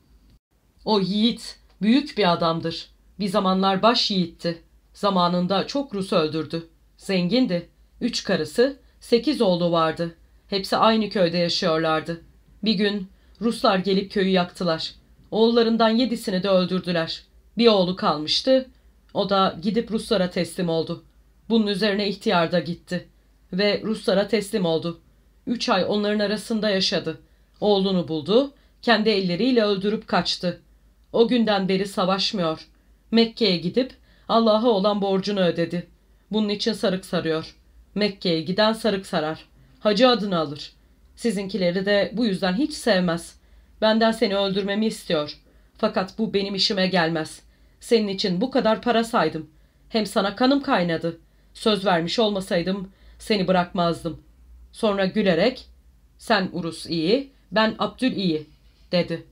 A: O yiğit büyük bir adamdır. Bir zamanlar baş yiğitti. Zamanında çok Rus öldürdü. Zengindi. Üç karısı, sekiz oğlu vardı. Hepsi aynı köyde yaşıyorlardı. Bir gün Ruslar gelip köyü yaktılar. Oğullarından yedisini de öldürdüler. Bir oğlu kalmıştı. O da gidip Ruslara teslim oldu. Bunun üzerine ihtiyar da gitti. Ve Ruslara teslim oldu. Üç ay onların arasında yaşadı. Oğlunu buldu, kendi elleriyle öldürüp kaçtı. O günden beri savaşmıyor. Mekke'ye gidip Allah'a olan borcunu ödedi. Bunun için sarık sarıyor. Mekke'ye giden sarık sarar. Hacı adını alır. Sizinkileri de bu yüzden hiç sevmez. Benden seni öldürmemi istiyor. Fakat bu benim işime gelmez. Senin için bu kadar para saydım. Hem sana kanım kaynadı. Söz vermiş olmasaydım seni bırakmazdım. Sonra gülerek, sen Urus iyi, ben Abdül iyi, dedi.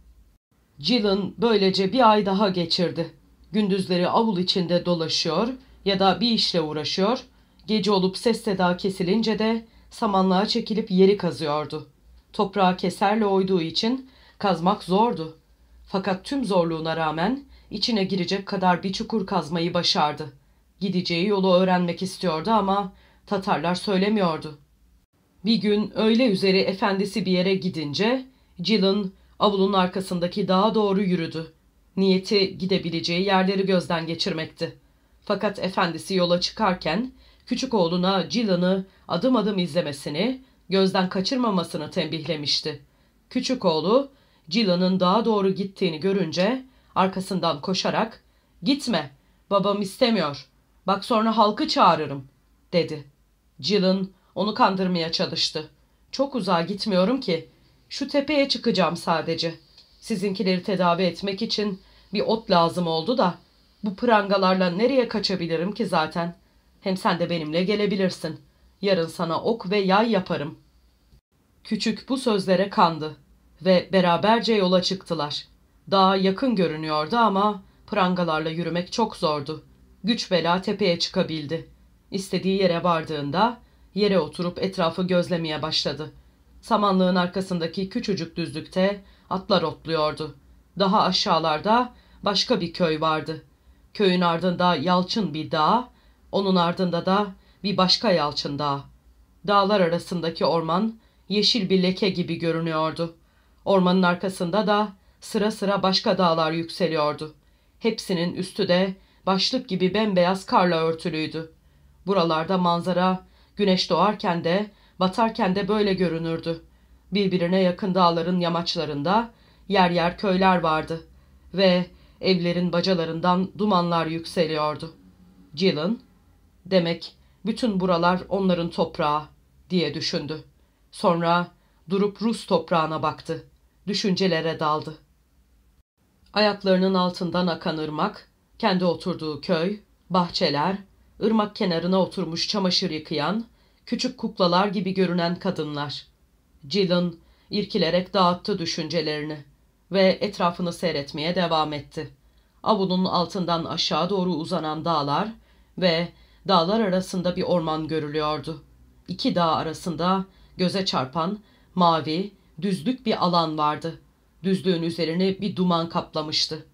A: Jill'in böylece bir ay daha geçirdi. Gündüzleri avul içinde dolaşıyor ya da bir işle uğraşıyor, gece olup ses seda kesilince de samanlığa çekilip yeri kazıyordu. Toprağı keserle oyduğu için kazmak zordu. Fakat tüm zorluğuna rağmen içine girecek kadar bir çukur kazmayı başardı. Gideceği yolu öğrenmek istiyordu ama Tatarlar söylemiyordu. Bir gün öğle üzeri efendisi bir yere gidince Jill'in avlunun arkasındaki dağa doğru yürüdü. Niyeti gidebileceği yerleri gözden geçirmekti. Fakat efendisi yola çıkarken küçük oğluna Jill'ini adım adım izlemesini, gözden kaçırmamasını tembihlemişti. Küçük oğlu Jill'inin dağa doğru gittiğini görünce arkasından koşarak "Gitme, babam istemiyor. Bak sonra halkı çağırırım," dedi. Jill'in onu kandırmaya çalıştı. "Çok uzağa gitmiyorum ki. Şu tepeye çıkacağım sadece. Sizinkileri tedavi etmek için bir ot lazım oldu da bu prangalarla nereye kaçabilirim ki zaten? Hem sen de benimle gelebilirsin. Yarın sana ok ve yay yaparım." Küçük bu sözlere kandı ve beraberce yola çıktılar. Dağ yakın görünüyordu ama prangalarla yürümek çok zordu. Güç bela tepeye çıkabildi. İstediği yere vardığında yere oturup etrafı gözlemeye başladı. Samanlığın arkasındaki küçücük düzlükte atlar otluyordu. Daha aşağılarda başka bir köy vardı. Köyün ardında yalçın bir dağ, onun ardında da bir başka yalçın dağı. Dağlar arasındaki orman yeşil bir leke gibi görünüyordu. Ormanın arkasında da sıra sıra başka dağlar yükseliyordu. Hepsinin üstü de başlık gibi bembeyaz karla örtülüydü. Buralarda manzara güneş doğarken de batarken de böyle görünürdü. Birbirine yakın dağların yamaçlarında yer yer köyler vardı ve evlerin bacalarından dumanlar yükseliyordu. Jill'in, demek bütün buralar onların toprağı, diye düşündü. Sonra durup Rus toprağına baktı. Düşüncelere daldı. Ayaklarının altından akan ırmak, kendi oturduğu köy, bahçeler, ırmak kenarına oturmuş çamaşır yıkayan, küçük kuklalar gibi görünen kadınlar. Jill'in irkilerek dağıttı düşüncelerini ve etrafını seyretmeye devam etti. Avunun altından aşağı doğru uzanan dağlar ve dağlar arasında bir orman görülüyordu. İki dağ arasında Göze çarpan, mavi, düzlük bir alan vardı. Düzlüğün üzerini bir duman kaplamıştı.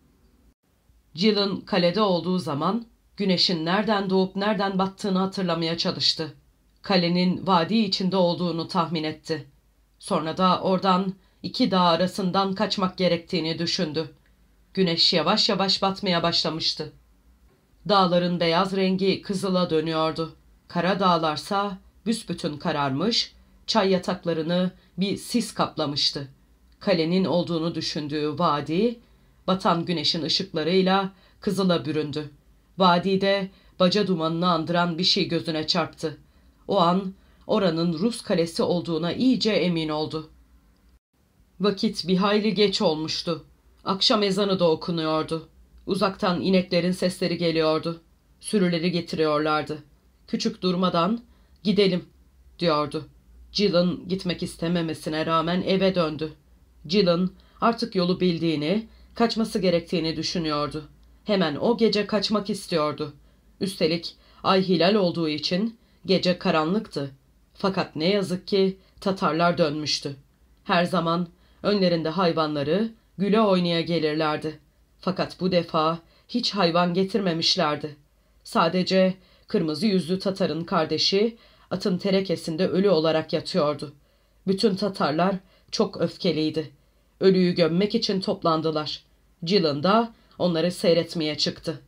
A: Gillen kalede olduğu zaman güneşin nereden doğup nereden battığını hatırlamaya çalıştı. Kalenin vadi içinde olduğunu tahmin etti. Sonra da oradan iki dağ arasından kaçmak gerektiğini düşündü. Güneş yavaş yavaş batmaya başlamıştı. Dağların beyaz rengi kızıla dönüyordu. Kara dağlarsa büsbütün kararmış, çay yataklarını bir sis kaplamıştı. Kalenin olduğunu düşündüğü vadi, batan güneşin ışıklarıyla kızıla büründü. Vadide baca dumanını andıran bir şey gözüne çarptı. O an oranın Rus kalesi olduğuna iyice emin oldu. Vakit bir hayli geç olmuştu. Akşam ezanı da okunuyordu. Uzaktan ineklerin sesleri geliyordu. Sürüleri getiriyorlardı. Küçük durmadan "Gidelim," diyordu. Gillen gitmek istememesine rağmen eve döndü. Gillen artık yolu bildiğini, kaçması gerektiğini düşünüyordu. Hemen o gece kaçmak istiyordu. Üstelik ay hilal olduğu için gece karanlıktı. Fakat ne yazık ki Tatarlar dönmüştü. Her zaman önlerinde hayvanları güle oynaya gelirlerdi. Fakat bu defa hiç hayvan getirmemişlerdi. Sadece kırmızı yüzlü Tatar'ın kardeşi atın terekesinde ölü olarak yatıyordu. Bütün Tatarlar çok öfkeliydi. Ölüyü gömmek için toplandılar. Gillen da onları seyretmeye çıktı.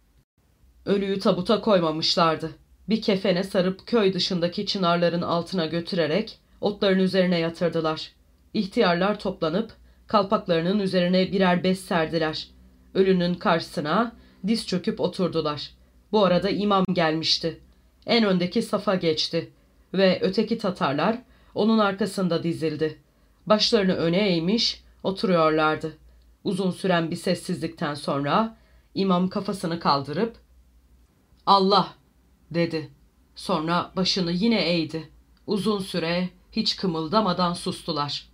A: Ölüyü tabuta koymamışlardı. Bir kefene sarıp köy dışındaki çınarların altına götürerek otların üzerine yatırdılar. İhtiyarlar toplanıp kalpaklarının üzerine birer bez serdiler. Ölünün karşısına diz çöküp oturdular. Bu arada imam gelmişti. En öndeki safa geçti ve öteki Tatarlar onun arkasında dizildi. Başlarını öne eğmiş oturuyorlardı. Uzun süren bir sessizlikten sonra imam kafasını kaldırıp "Allah," dedi. Sonra başını yine eğdi. Uzun süre hiç kımıldamadan sustular.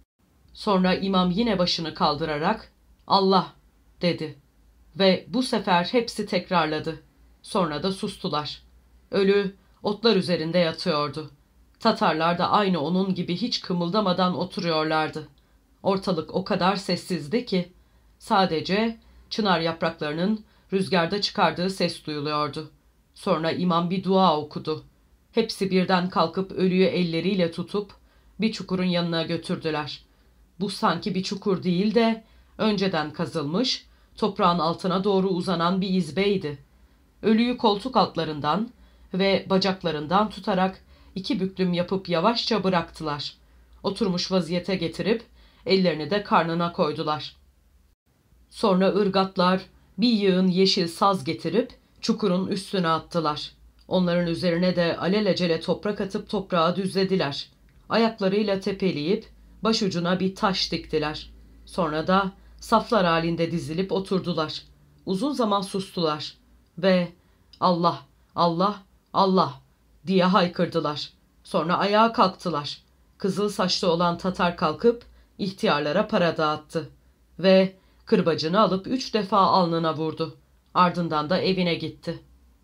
A: Sonra imam yine başını kaldırarak "Allah," dedi ve bu sefer hepsi tekrarladı. Sonra da sustular. Ölü otlar üzerinde yatıyordu. Tatarlar da aynı onun gibi hiç kımıldamadan oturuyorlardı. Ortalık o kadar sessizdi ki sadece çınar yapraklarının rüzgarda çıkardığı ses duyuluyordu. Sonra imam bir dua okudu. Hepsi birden kalkıp ölüyü elleriyle tutup bir çukurun yanına götürdüler. Bu sanki bir çukur değil de önceden kazılmış, toprağın altına doğru uzanan bir izbeydi. Ölüyü koltuk altlarından ve bacaklarından tutarak iki büklüm yapıp yavaşça bıraktılar. Oturmuş vaziyete getirip ellerini de karnına koydular. Sonra ırgatlar bir yığın yeşil saz getirip çukurun üstüne attılar. Onların üzerine de alelacele toprak atıp toprağa düzlediler. Ayaklarıyla tepeleyip başucuna bir taş diktiler. Sonra da saflar halinde dizilip oturdular. Uzun zaman sustular ve "Allah, Allah, Allah" diye haykırdılar. Sonra ayağa kalktılar. Kızıl saçlı olan Tatar kalkıp ihtiyarlara para dağıttı ve kırbacını alıp üç defa alnına vurdu. Ardından da evine gitti.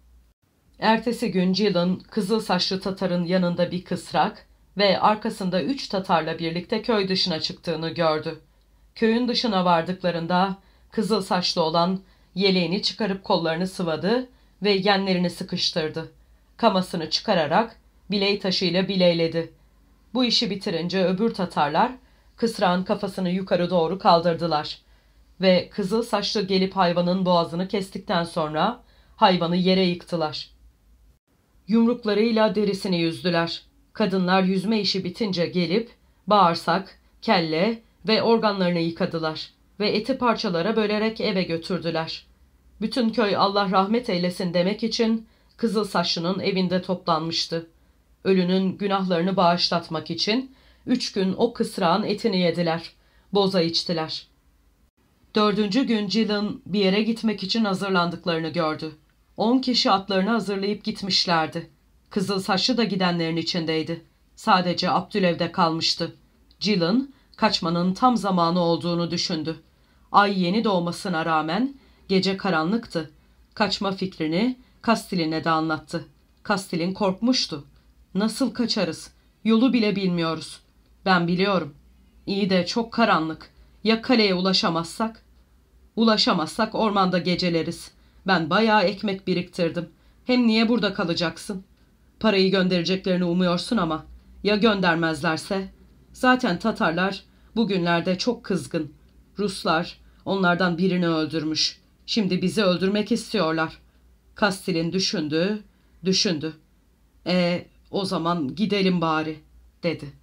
A: Ertesi gün Gillen kızıl saçlı Tatar'ın yanında bir kısrak ve arkasında üç Tatar'la birlikte köy dışına çıktığını gördü. Köyün dışına vardıklarında kızıl saçlı olan yeleğini çıkarıp kollarını sıvadı ve yenlerini sıkıştırdı. Kamasını çıkararak biley taşıyla bileyledi. Bu işi bitirince öbür Tatarlar kısrağın kafasını yukarı doğru kaldırdılar ve kızıl saçlı gelip hayvanın boğazını kestikten sonra hayvanı yere yıktılar. Yumruklarıyla derisini yüzdüler. Kadınlar yüzme işi bitince gelip bağırsak, kelle ve organlarını yıkadılar ve eti parçalara bölerek eve götürdüler. Bütün köy Allah rahmet eylesin demek için kızıl saçlının evinde toplanmıştı. Ölünün günahlarını bağışlatmak için üç gün o kısrağın etini yediler, boza içtiler. Dördüncü gün Gillen bir yere gitmek için hazırlandıklarını gördü. On kişi atlarını hazırlayıp gitmişlerdi. Kızıl saçlı da gidenlerin içindeydi. Sadece Abdülev'de kalmıştı. Gillen kaçmanın tam zamanı olduğunu düşündü. Ay yeni doğmasına rağmen gece karanlıktı. Kaçma fikrini Kastilin'e de anlattı. Kastilin korkmuştu. "Nasıl kaçarız? Yolu bile bilmiyoruz. Ben biliyorum. İyi de çok karanlık. Ya kaleye ulaşamazsak? Ulaşamazsak ormanda geceleriz. Ben bayağı ekmek biriktirdim. Hem niye burada kalacaksın? Parayı göndereceklerini umuyorsun ama ya göndermezlerse? Zaten Tatarlar bugünlerde çok kızgın. Ruslar onlardan birini öldürmüş. Şimdi bizi öldürmek istiyorlar. Kastil'in düşündü, düşündü. E o zaman gidelim bari, dedi.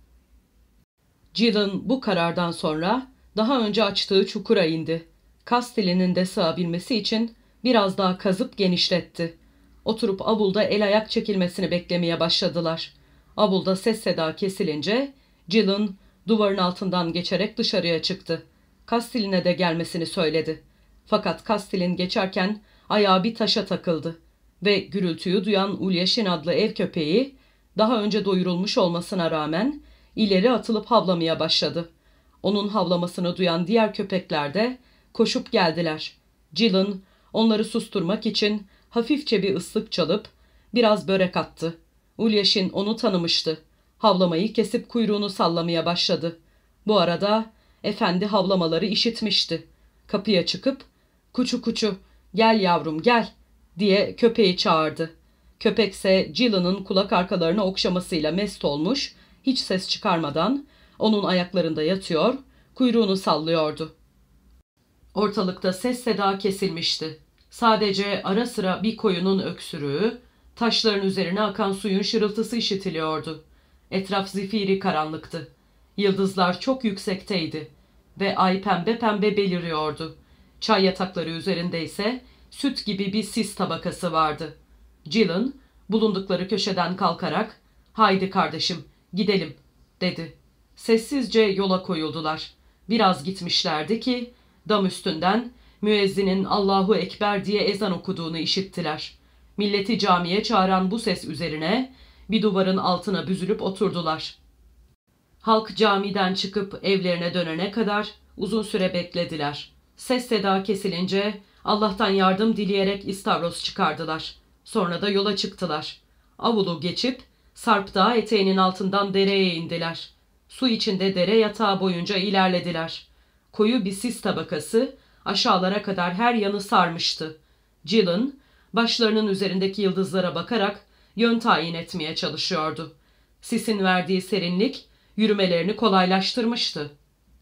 A: Gillen bu karardan sonra daha önce açtığı çukura indi. Kastil'inin de sığabilmesi için biraz daha kazıp genişletti. Oturup avulda el ayak çekilmesini beklemeye başladılar. Avulda ses seda kesilince Gillen duvarın altından geçerek dışarıya çıktı. Kastil'ine de gelmesini söyledi. Fakat Kastil'in geçerken ayağı bir taşa takıldı ve gürültüyü duyan Ulyaşin adlı ev köpeği daha önce doyurulmuş olmasına rağmen ileri atılıp havlamaya başladı. Onun havlamasını duyan diğer köpekler de koşup geldiler. Gillen onları susturmak için hafifçe bir ıslık çalıp biraz börek attı. Ulyaşin onu tanımıştı. Havlamayı kesip kuyruğunu sallamaya başladı. Bu arada efendi havlamaları işitmişti. Kapıya çıkıp "Kuçu kuçu, gel yavrum gel," diye köpeği çağırdı. Köpekse Gillen'ın kulak arkalarını okşamasıyla mest olmuş, hiç ses çıkarmadan onun ayaklarında yatıyor, kuyruğunu sallıyordu. Ortalıkta ses seda kesilmişti. Sadece ara sıra bir koyunun öksürüğü, taşların üzerine akan suyun şırıltısı işitiliyordu. Etraf zifiri karanlıktı. Yıldızlar çok yüksekteydi ve ay pembe pembe beliriyordu. Çay yatakları üzerinde ise süt gibi bir sis tabakası vardı. Gillen bulundukları köşeden kalkarak "Haydi kardeşim, gidelim," dedi. Sessizce yola koyuldular. Biraz gitmişlerdi ki dam üstünden müezzinin Allahu Ekber diye ezan okuduğunu işittiler. Milleti camiye çağıran bu ses üzerine bir duvarın altına büzülüp oturdular. Halk camiden çıkıp evlerine dönene kadar uzun süre beklediler. Ses seda kesilince Allah'tan yardım dileyerek istavros çıkardılar. Sonra da yola çıktılar. Avulu geçip Sarp Dağı eteğinin altından dereye indiler. Su içinde dere yatağı boyunca ilerlediler. Koyu bir sis tabakası aşağılara kadar her yanı sarmıştı. Gillen başlarının üzerindeki yıldızlara bakarak yön tayin etmeye çalışıyordu. Sisin verdiği serinlik yürümelerini kolaylaştırmıştı.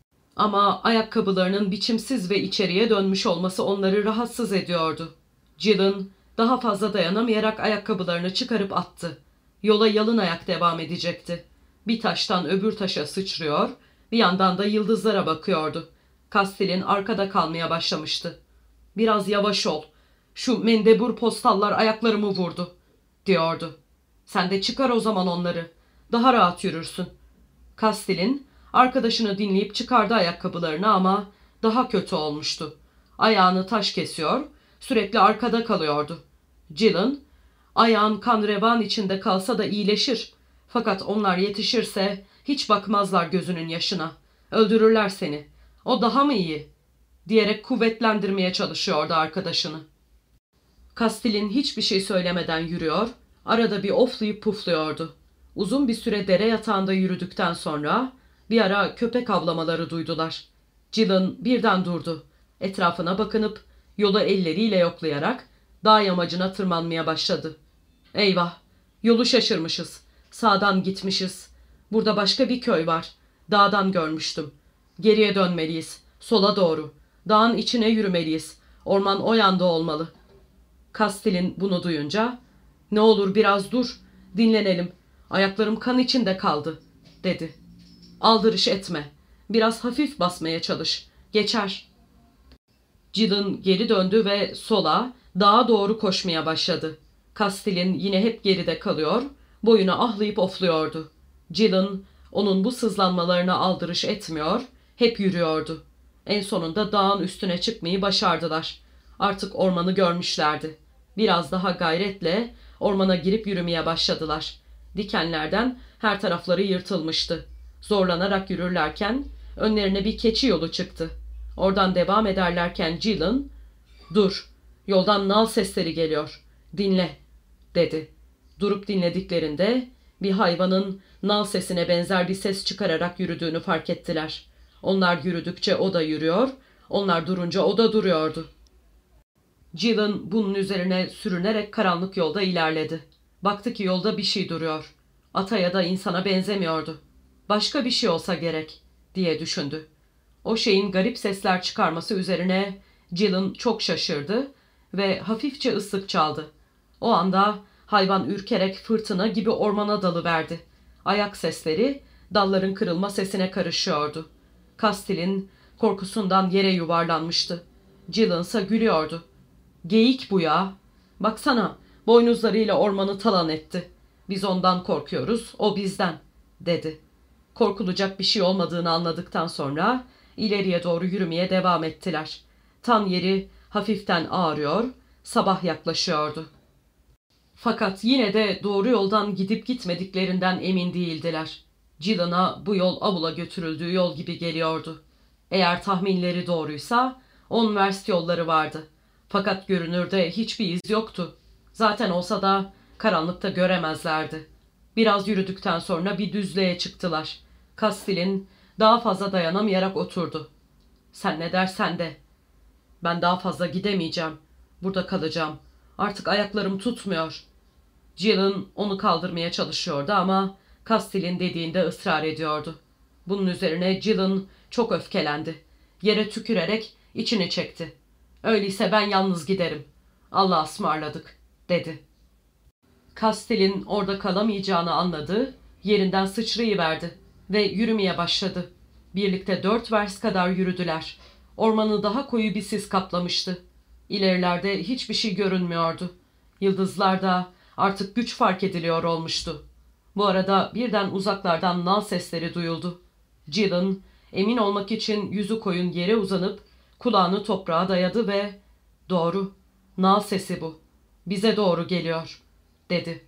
A: Ama ayakkabılarının biçimsiz ve içeriye dönmüş olması onları rahatsız ediyordu. Gillen daha fazla dayanamayarak ayakkabılarını çıkarıp attı. Yola yalın ayak devam edecekti. Bir taştan öbür taşa sıçrıyor, bir yandan da yıldızlara bakıyordu. Kastil'in arkada kalmaya başlamıştı. "Biraz yavaş ol. Şu mendebur postallar ayaklarımı vurdu," diyordu. "Sen de çıkar o zaman onları. Daha rahat yürürsün." Kastil'in arkadaşını dinleyip çıkardı ayakkabılarını ama daha kötü olmuştu. Ayağını taş kesiyor, sürekli arkada kalıyordu. Gillen, "Ayağın kan revan içinde kalsa da iyileşir. Fakat onlar yetişirse hiç bakmazlar gözünün yaşına. Öldürürler seni. O daha mı iyi?" diyerek kuvvetlendirmeye çalışıyordu arkadaşını. Kastil'in hiçbir şey söylemeden yürüyor, arada bir oflayıp pufluyordu. Uzun bir süre dere yatağında yürüdükten sonra bir ara köpek avlamaları duydular. Gillen birden durdu. Etrafına bakınıp yolu elleriyle yoklayarak dağ yamacına tırmanmaya başladı. "Eyvah! Yolu şaşırmışız. Sağdan gitmişiz. Burada başka bir köy var. Dağdan görmüştüm. Geriye dönmeliyiz. Sola doğru. Dağın içine yürümeliyiz. Orman o yanda olmalı." Kastil'in bunu duyunca "Ne olur biraz dur. Dinlenelim. Ayaklarım kan içinde kaldı," dedi. "Aldırış etme. Biraz hafif basmaya çalış. Geçer." Gillen geri döndü ve sola, dağa doğru koşmaya başladı. Kastil'in yine hep geride kalıyor, boyunu ahlayıp ofluyordu. Gillen onun bu sızlanmalarına aldırış etmiyor, hep yürüyordu. En sonunda dağın üstüne çıkmayı başardılar. Artık ormanı görmüşlerdi. Biraz daha gayretle ormana girip yürümeye başladılar. Dikenlerden her tarafları yırtılmıştı. Zorlanarak yürürlerken önlerine bir keçi yolu çıktı. Oradan devam ederlerken Gillen, "Dur, yoldan nal sesleri geliyor. Dinle," dedi. Durup dinlediklerinde Bir hayvanın nal sesine benzer bir ses çıkararak yürüdüğünü fark ettiler. Onlar yürüdükçe o da yürüyor, onlar durunca o da duruyordu. Gillen bunun üzerine sürünerek karanlık yolda ilerledi. Baktı ki yolda bir şey duruyor. Ata ya da insana benzemiyordu. Başka bir şey olsa gerek diye düşündü. O şeyin garip sesler çıkarması üzerine Gillen çok şaşırdı ve hafifçe ıslık çaldı. O anda hayvan ürkerek fırtına gibi ormana dalıverdi. Ayak sesleri dalların kırılma sesine karışıyordu. Kastil'in korkusundan yere yuvarlanmıştı. Gillen ise gülüyordu. "Geyik bu ya. Baksana, boynuzlarıyla ormanı talan etti. Biz ondan korkuyoruz, o bizden," dedi. Korkulacak bir şey olmadığını anladıktan sonra ileriye doğru yürümeye devam ettiler. Tan yeri hafiften ağrıyor, sabah yaklaşıyordu. Fakat yine de doğru yoldan gidip gitmediklerinden emin değildiler. Gillen'a bu yol avula götürüldüğü yol gibi geliyordu. Eğer tahminleri doğruysa on verst yolları vardı. Fakat görünürde hiçbir iz yoktu. Zaten olsa da karanlıkta göremezlerdi. Biraz yürüdükten sonra bir düzlüğe çıktılar. Kastil'in daha fazla dayanamayarak oturdu. "Sen ne dersen de. Ben daha fazla gidemeyeceğim. Burada kalacağım. Artık ayaklarım tutmuyor." Gillen onu kaldırmaya çalışıyordu ama Kastil'in dediğinde ısrar ediyordu. Bunun üzerine Gillen çok öfkelendi. Yere tükürerek içini çekti. "Öyleyse ben yalnız giderim. Allah'a ısmarladık," dedi. Kastil'in orada kalamayacağını anladı, yerinden sıçrayıverdi ve yürümeye başladı. Birlikte dört vers kadar yürüdüler. Ormanı daha koyu bir sis kaplamıştı. İlerilerde hiçbir şey görünmüyordu. Yıldızlarda artık güç fark ediliyor olmuştu. Bu arada birden uzaklardan nal sesleri duyuldu. Gillen emin olmak için yüzü koyun yere uzanıp kulağını toprağa dayadı ve "Doğru, nal sesi bu. Bize doğru geliyor," dedi.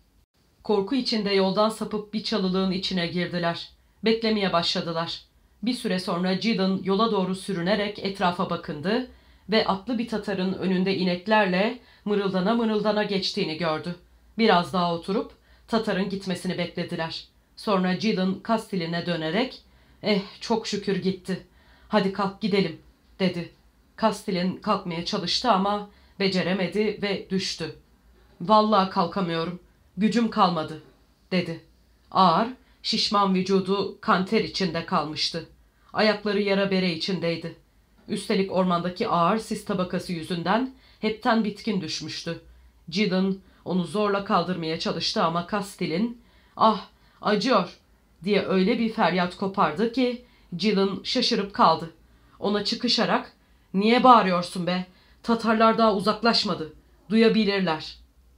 A: Korku içinde yoldan sapıp bir çalılığın içine girdiler. Beklemeye başladılar. Bir süre sonra Gillen yola doğru sürünerek etrafa bakındı ve atlı bir Tatarın önünde ineklerle mırıldana mırıldana geçtiğini gördü. Biraz daha oturup Tatar'ın gitmesini beklediler. Sonra Gillen Kastil'ine dönerek "Eh, çok şükür gitti. Hadi kalk gidelim," dedi. Kastil'in kalkmaya çalıştı ama beceremedi ve düştü. "Vallahi kalkamıyorum. Gücüm kalmadı," dedi. Ağır, şişman vücudu kanter içinde kalmıştı. Ayakları yara bere içindeydi. Üstelik ormandaki ağır sis tabakası yüzünden hepten bitkin düşmüştü. Gillen onu zorla kaldırmaya çalıştı ama Kastil'in "Ah, acıyor," diye öyle bir feryat kopardı ki Gillen şaşırıp kaldı. Ona çıkışarak "Niye bağırıyorsun be? Tatarlar daha uzaklaşmadı. Duyabilirler."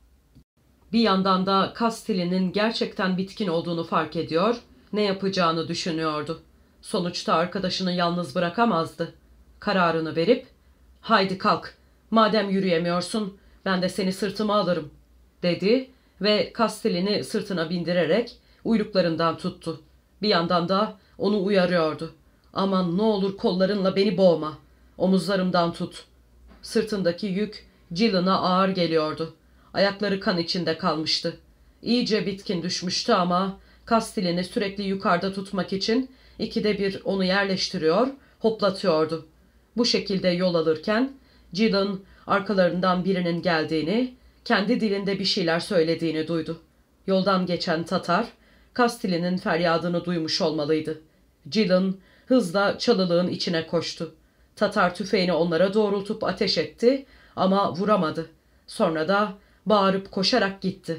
A: Bir yandan da Kastil'in gerçekten bitkin olduğunu fark ediyor, ne yapacağını düşünüyordu. Sonuçta arkadaşını yalnız bırakamazdı. Kararını verip "Haydi kalk, madem yürüyemiyorsun ben de seni sırtıma alırım," dedi ve Kastil'ini sırtına bindirerek uyluklarından tuttu. Bir yandan da onu uyarıyordu. "Aman ne olur kollarınla beni boğma, omuzlarımdan tut." Sırtındaki yük Gillen'a ağır geliyordu. Ayakları kan içinde kalmıştı. İyice bitkin düşmüştü ama Kastil'ini sürekli yukarıda tutmak için ikide bir onu yerleştiriyor, hoplatıyordu. Bu şekilde yol alırken Gillen arkalarından birinin geldiğini, kendi dilinde bir şeyler söylediğini duydu. Yoldan geçen Tatar, Kastil'inin feryadını duymuş olmalıydı. Gillen hızla çalılığın içine koştu. Tatar tüfeğini onlara doğrultup ateş etti ama vuramadı. Sonra da bağırıp koşarak gitti.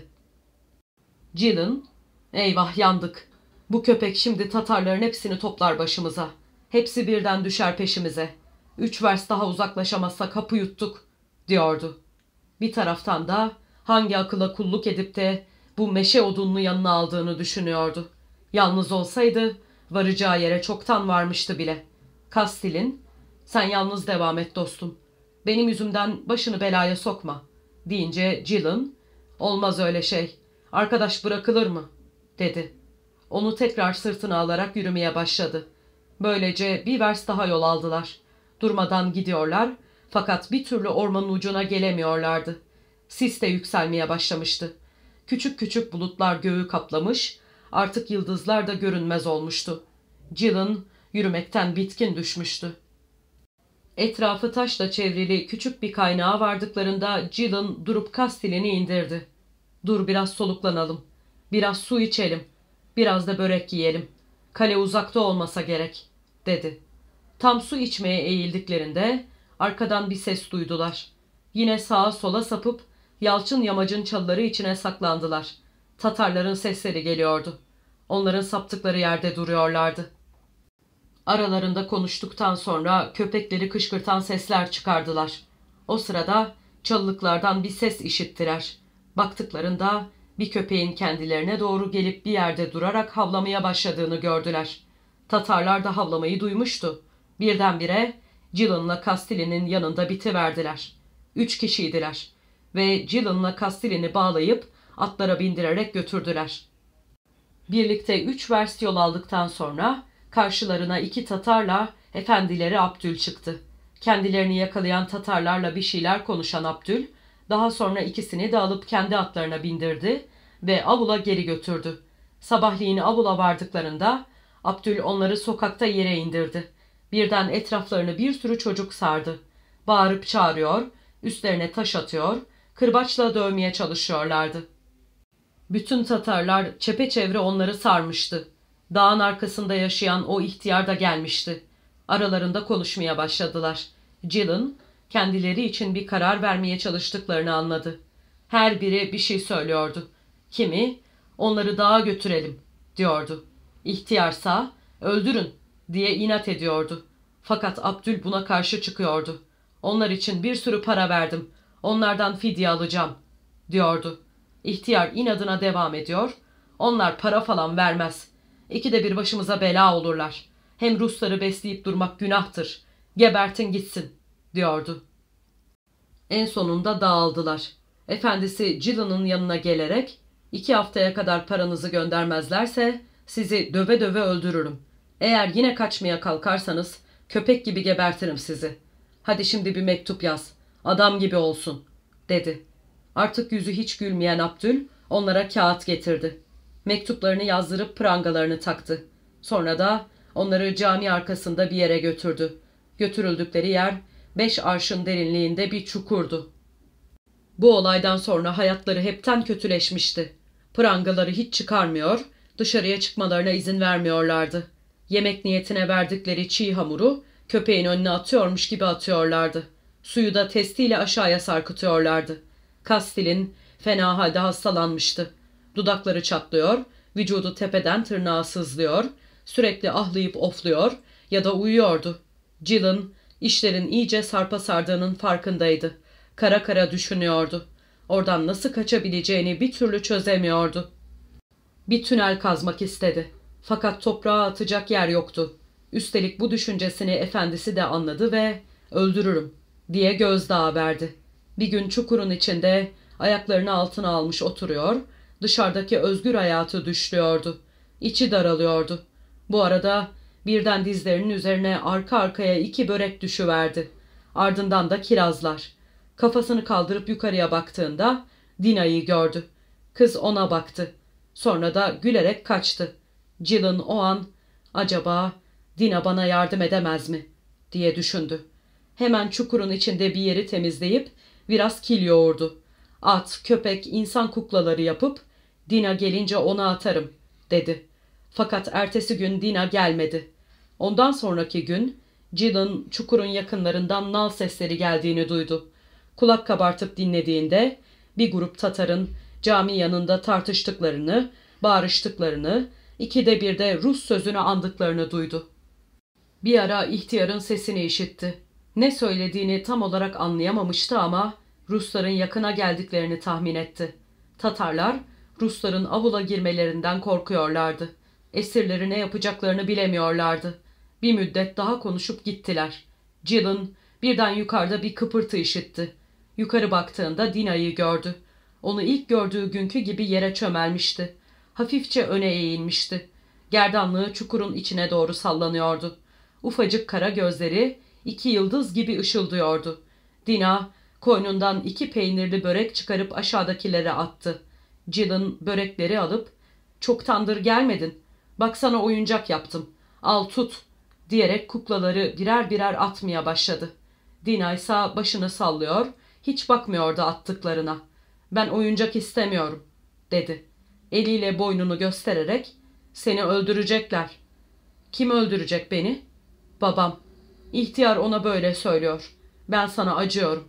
A: Gillen, "Eyvah, yandık. Bu köpek şimdi Tatarların hepsini toplar başımıza. Hepsi birden düşer peşimize. Üç vers daha uzaklaşamazsak hapı yuttuk," diyordu. Bir taraftan da hangi akıla kulluk edip de bu meşe odununu yanına aldığını düşünüyordu. Yalnız olsaydı varacağı yere çoktan varmıştı bile. Kastil'in "Sen yalnız devam et dostum. Benim yüzümden başını belaya sokma," deyince Gillen "Olmaz öyle şey. Arkadaş bırakılır mı?" dedi. Onu tekrar sırtına alarak yürümeye başladı. Böylece bir vers daha yol aldılar. Durmadan gidiyorlar fakat bir türlü ormanın ucuna gelemiyorlardı. Sis de yükselmeye başlamıştı. Küçük küçük bulutlar göğü kaplamış, artık yıldızlar da görünmez olmuştu. Gillen yürümekten bitkin düşmüştü. Etrafı taşla çevrili küçük bir kaynağa vardıklarında Gillen durup kastilini indirdi. ''Dur, biraz soluklanalım. Biraz su içelim. Biraz da börek yiyelim. Kale uzakta olmasa gerek.'' dedi. Tam su içmeye eğildiklerinde arkadan bir ses duydular. Yine sağa sola sapıp yalçın yamacın çalıları içine saklandılar. Tatarların sesleri geliyordu. Onların saptıkları yerde duruyorlardı. Aralarında konuştuktan sonra köpekleri kışkırtan sesler çıkardılar. O sırada çalılıklardan bir ses işittiler. Baktıklarında bir köpeğin kendilerine doğru gelip bir yerde durarak havlamaya başladığını gördüler. Tatarlar da havlamayı duymuştu. Birdenbire Gillen'la Castelli'nin yanında bitiverdiler. Üç kişiydiler ve Gillen'la Castelli'ni bağlayıp atlara bindirerek götürdüler. Birlikte üç verst yol aldıktan sonra karşılarına iki Tatarla efendileri Abdül çıktı. Kendilerini yakalayan Tatarlarla bir şeyler konuşan Abdül, daha sonra ikisini de alıp kendi atlarına bindirdi ve avula geri götürdü. Sabahleyin avula vardıklarında Abdül onları sokakta yere indirdi. Birden etraflarını bir sürü çocuk sardı. Bağırıp çağırıyor, üstlerine taş atıyor, kırbaçla dövmeye çalışıyorlardı. Bütün Tatarlar çepeçevre onları sarmıştı. Dağın arkasında yaşayan o ihtiyar da gelmişti. Aralarında konuşmaya başladılar. Gillen kendileri için bir karar vermeye çalıştıklarını anladı. Her biri bir şey söylüyordu. Kimi onları dağa götürelim diyordu. İhtiyarsa öldürün diye inat ediyordu. Fakat Abdül buna karşı çıkıyordu. Onlar için bir sürü para verdim. Onlardan fidye alacağım diyordu. İhtiyar inadına devam ediyor. Onlar para falan vermez. İkide bir başımıza bela olurlar. Hem Rusları besleyip durmak günahtır. Gebertin gitsin diyordu. En sonunda dağıldılar. Efendisi Gillen'ın yanına gelerek iki haftaya kadar paranızı göndermezlerse sizi döve döve öldürürüm. Eğer yine kaçmaya kalkarsanız köpek gibi gebertirim sizi. Hadi şimdi bir mektup yaz. Adam gibi olsun dedi. Artık yüzü hiç gülmeyen Abdül onlara kağıt getirdi. Mektuplarını yazdırıp prangalarını taktı. Sonra da onları cami arkasında bir yere götürdü. Götürüldükleri yer beş arşın derinliğinde bir çukurdu. Bu olaydan sonra hayatları hepten kötüleşmişti. Prangaları hiç çıkarmıyor, dışarıya çıkmalarına izin vermiyorlardı. Yemek niyetine verdikleri çiğ hamuru köpeğin önüne atıyormuş gibi atıyorlardı. Suyu da testiyle aşağıya sarkıtıyorlardı. Castellin fena halde hastalanmıştı. Dudakları çatlıyor, vücudu tepeden tırnağa sızlıyor, sürekli ahlayıp ofluyor ya da uyuyordu. Gillen işlerin iyice sarpa sardığının farkındaydı. Kara kara düşünüyordu. Oradan nasıl kaçabileceğini bir türlü çözemiyordu. Bir tünel kazmak istedi. Fakat toprağa atacak yer yoktu. Üstelik bu düşüncesini efendisi de anladı ve "öldürürüm" diye gözdağı verdi. Bir gün çukurun içinde ayaklarını altına almış oturuyor, dışarıdaki özgür hayatı düşlüyordu. İçi daralıyordu. Bu arada birden dizlerinin üzerine arka arkaya iki börek düşüverdi. Ardından da kirazlar. Kafasını kaldırıp yukarıya baktığında Dina'yı gördü. Kız ona baktı. Sonra da gülerek kaçtı. Gillen o an "acaba Dina bana yardım edemez mi?" diye düşündü. Hemen çukurun içinde bir yeri temizleyip biraz kil yoğurdu. At, köpek, insan kuklaları yapıp "Dina gelince ona atarım" dedi. Fakat ertesi gün Dina gelmedi. Ondan sonraki gün Gillen çukurun yakınlarından nal sesleri geldiğini duydu. Kulak kabartıp dinlediğinde bir grup Tatar'ın cami yanında tartıştıklarını, bağırıştıklarını, ikide bir de Rus sözünü andıklarını duydu. Bir ara ihtiyarın sesini işitti. Ne söylediğini tam olarak anlayamamıştı ama Rusların yakına geldiklerini tahmin etti. Tatarlar Rusların avula girmelerinden korkuyorlardı. Esirleri ne yapacaklarını bilemiyorlardı. Bir müddet daha konuşup gittiler. Gillen birden yukarıda bir kıpırtı işitti. Yukarı baktığında Dina'yı gördü. Onu ilk gördüğü günkü gibi yere çömelmişti. Hafifçe öne eğilmişti. Gerdanlığı çukurun içine doğru sallanıyordu. Ufacık kara gözleri iki yıldız gibi ışıldıyordu. Dina koynundan iki peynirli börek çıkarıp aşağıdakilere attı. Jill börekleri alıp "Çoktandır gelmedin. Bak sana oyuncak yaptım. Al tut," diyerek kuklaları birer birer atmaya başladı. Dina ise başını sallıyor, hiç bakmıyordu attıklarına. "Ben oyuncak istemiyorum," dedi. Eliyle boynunu göstererek "Seni öldürecekler." "Kim öldürecek beni?" "Babam. İhtiyar ona böyle söylüyor. Ben sana acıyorum."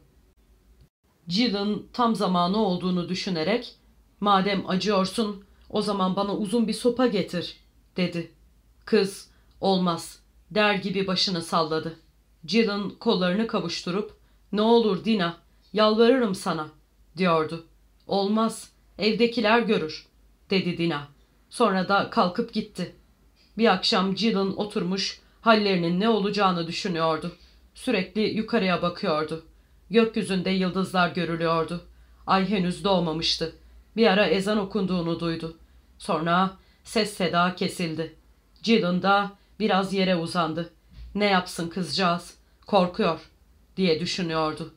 A: Jill'in tam zamanı olduğunu düşünerek "Madem acıyorsun, o zaman bana uzun bir sopa getir," dedi. Kız "Olmaz," der gibi başını salladı. Jill'in kollarını kavuşturup "Ne olur Dina, yalvarırım sana," diyordu. "Olmaz, evdekiler görür," dedi Dina. Sonra da kalkıp gitti. Bir akşam Jill'in oturmuş hallerinin ne olacağını düşünüyordu. Sürekli yukarıya bakıyordu. Gökyüzünde yıldızlar görülüyordu. Ay henüz doğmamıştı. Bir ara ezan okunduğunu duydu. Sonra ses seda kesildi. Jill'in da biraz yere uzandı. Ne yapsın kızcağız? Korkuyor, diye düşünüyordu.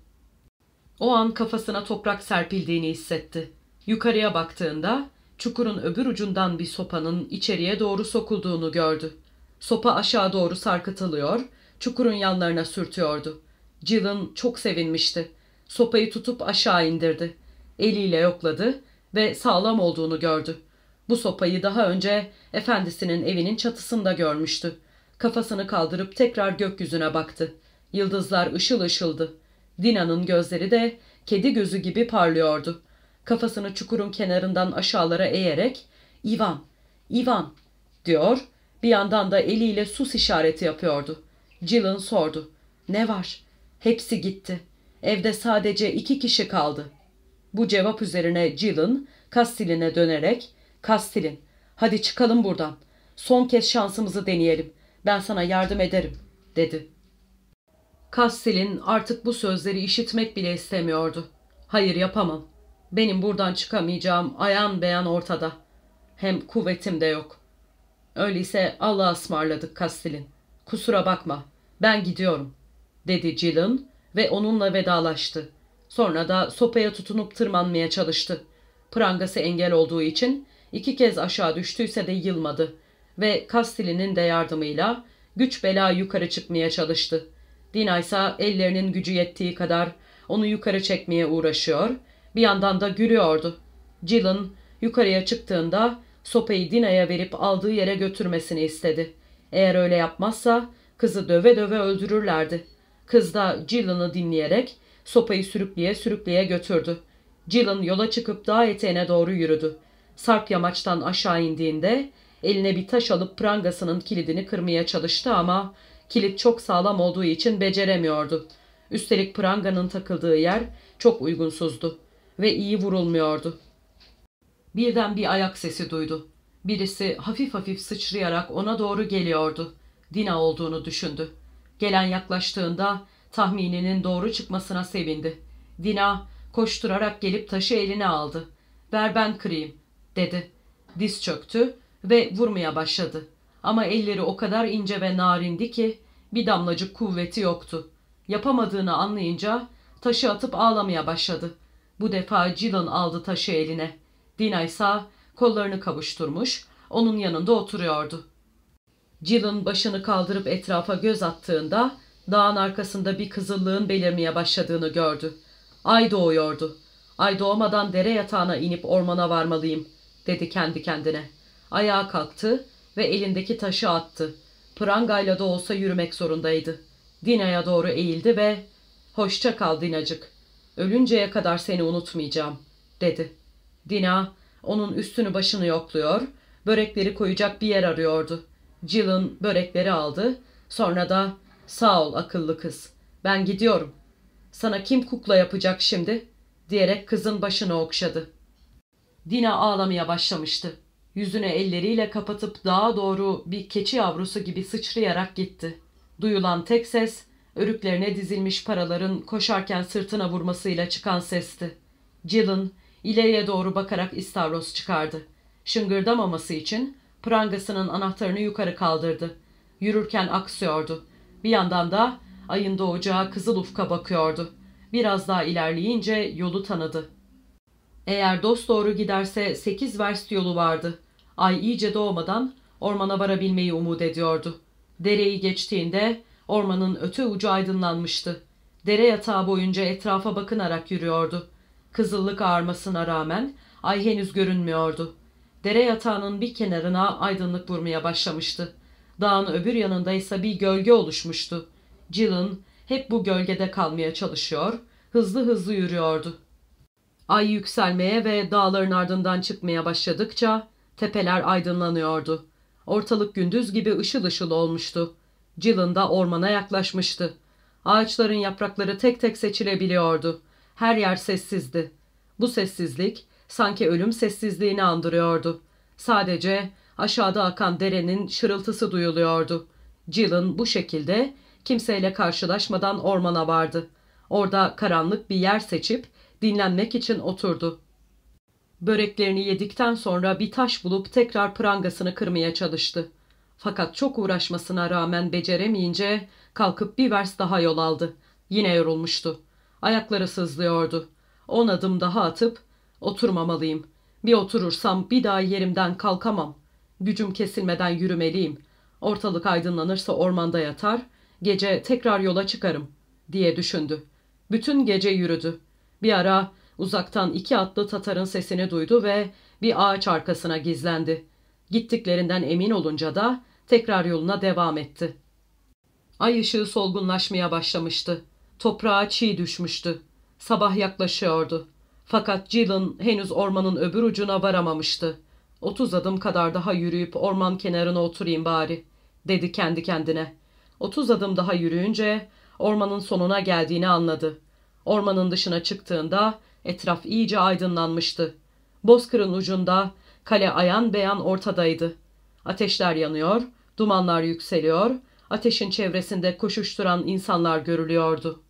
A: O an kafasına toprak serpildiğini hissetti. Yukarıya baktığında çukurun öbür ucundan bir sopanın içeriye doğru sokulduğunu gördü. Sopa aşağı doğru sarkıtılıyor, çukurun yanlarına sürtüyordu. Jill'in çok sevinmişti. Sopayı tutup aşağı indirdi. Eliyle yokladı ve sağlam olduğunu gördü. Bu sopayı daha önce efendisinin evinin çatısında görmüştü. Kafasını kaldırıp tekrar gökyüzüne baktı. Yıldızlar ışıl ışıldı. Dina'nın gözleri de kedi gözü gibi parlıyordu. Kafasını çukurun kenarından aşağılara eğerek "İvan, İvan," diyor, bir yandan da eliyle sus işareti yapıyordu. Jill'in sordu. "Ne var?" "Hepsi gitti. Evde sadece iki kişi kaldı." Bu cevap üzerine Jill'in Castellin'e dönerek "Castellin, hadi çıkalım buradan. Son kez şansımızı deneyelim. Ben sana yardım ederim," dedi. Castellin artık bu sözleri işitmek bile istemiyordu. "Hayır, yapamam. Benim buradan çıkamayacağım ayan beyan ortada. Hem kuvvetim de yok." "Öyleyse Allah'a ısmarladık Castellin. Kusura bakma. Ben gidiyorum," dedi Jill'in ve onunla vedalaştı. Sonra da sopaya tutunup tırmanmaya çalıştı. Prangası engel olduğu için iki kez aşağı düştüyse de yılmadı ve Castellin'in de yardımıyla güç bela yukarı çıkmaya çalıştı. Dina ise ellerinin gücü yettiği kadar onu yukarı çekmeye uğraşıyor, bir yandan da gülüyordu. Jill'in yukarıya çıktığında sopayı Dina'ya verip aldığı yere götürmesini istedi. Eğer öyle yapmazsa kızı döve döve öldürürlerdi. Kız da Jill'ini dinleyerek sopayı sürükleye sürükleye götürdü. Jill'in yola çıkıp dağ eteğine doğru yürüdü. Sarp yamaçtan aşağı indiğinde eline bir taş alıp prangasının kilidini kırmaya çalıştı ama kilit çok sağlam olduğu için beceremiyordu. Üstelik pranganın takıldığı yer çok uygunsuzdu ve iyi vurulmuyordu. Birden bir ayak sesi duydu. Birisi hafif hafif sıçrayarak ona doğru geliyordu. Dina olduğunu düşündü. Gelen yaklaştığında tahmininin doğru çıkmasına sevindi. Dina koşturarak gelip taşı eline aldı. "Ver ben kırayım," dedi. Diz çöktü ve vurmaya başladı. Ama elleri o kadar ince ve narindi ki bir damlacık kuvveti yoktu. Yapamadığını anlayınca taşı atıp ağlamaya başladı. Bu defa Jill'in aldı taşı eline. Dina ise kollarını kavuşturmuş, onun yanında oturuyordu. Jill'in başını kaldırıp etrafa göz attığında dağın arkasında bir kızıllığın belirmeye başladığını gördü. Ay doğuyordu. "Ay doğmadan dere yatağına inip ormana varmalıyım," dedi kendi kendine. Ayağa kalktı ve elindeki taşı attı. Prangayla da olsa yürümek zorundaydı. Dina'ya doğru eğildi ve "Hoşça kal Dinacık. Ölünceye kadar seni unutmayacağım," dedi. Dina onun üstünü başını yokluyor, börekleri koyacak bir yer arıyordu. Jill'in börekleri aldı. Sonra da "Sağ ol akıllı kız. Ben gidiyorum. Sana kim kukla yapacak şimdi?" diyerek kızın başını okşadı. Dina ağlamaya başlamıştı. Yüzüne elleriyle kapatıp dağa doğru bir keçi yavrusu gibi sıçrayarak gitti. Duyulan tek ses, örüklerine dizilmiş paraların koşarken sırtına vurmasıyla çıkan sesti. Jill'in ileriye doğru bakarak istavroz çıkardı. Şıngırdamaması için prangasının anahtarını yukarı kaldırdı. Yürürken aksıyordu. Bir yandan da ayın doğacağı kızıl ufka bakıyordu. Biraz daha ilerleyince yolu tanıdı. Eğer dosdoğru giderse sekiz verst yolu vardı. Ay iyice doğmadan ormana varabilmeyi umut ediyordu. Dereyi geçtiğinde ormanın öte ucu aydınlanmıştı. Dere yatağı boyunca etrafa bakınarak yürüyordu. Kızıllık ağarmasına rağmen ay henüz görünmüyordu. Dere yatağının bir kenarına aydınlık vurmaya başlamıştı. Dağın öbür yanında ise bir gölge oluşmuştu. Gillen hep bu gölgede kalmaya çalışıyor, hızlı hızlı yürüyordu. Ay yükselmeye ve dağların ardından çıkmaya başladıkça tepeler aydınlanıyordu. Ortalık gündüz gibi ışıl ışıl olmuştu. Gillen da ormana yaklaşmıştı. Ağaçların yaprakları tek tek seçilebiliyordu. Her yer sessizdi. Bu sessizlik sanki ölüm sessizliğini andırıyordu. Sadece aşağıda akan derenin şırıltısı duyuluyordu. Gillen bu şekilde kimseyle karşılaşmadan ormana vardı. Orada karanlık bir yer seçip dinlenmek için oturdu. Böreklerini yedikten sonra bir taş bulup tekrar prangasını kırmaya çalıştı. Fakat çok uğraşmasına rağmen beceremeyince kalkıp bir vers daha yol aldı. Yine yorulmuştu. Ayakları sızlıyordu. On adım daha atıp oturmamalıyım. Bir oturursam bir daha yerimden kalkamam. Gücüm kesilmeden yürümeliyim. Ortalık aydınlanırsa ormanda yatar, gece tekrar yola çıkarım diye düşündü. Bütün gece yürüdü. Bir ara uzaktan iki atlı Tatar'ın sesini duydu ve bir ağaç arkasına gizlendi. Gittiklerinden emin olunca da tekrar yoluna devam etti. Ay ışığı solgunlaşmaya başlamıştı. Toprağa çiğ düşmüştü. Sabah yaklaşıyordu. Fakat Gillen henüz ormanın öbür ucuna varamamıştı. Otuz adım kadar daha yürüyüp orman kenarına oturayım bari, dedi kendi kendine. Otuz adım daha yürüyünce ormanın sonuna geldiğini anladı. Ormanın dışına çıktığında etraf iyice aydınlanmıştı. Bozkırın ucunda kale ayan beyan ortadaydı. Ateşler yanıyor, dumanlar yükseliyor, ateşin çevresinde koşuşturan insanlar görülüyordu.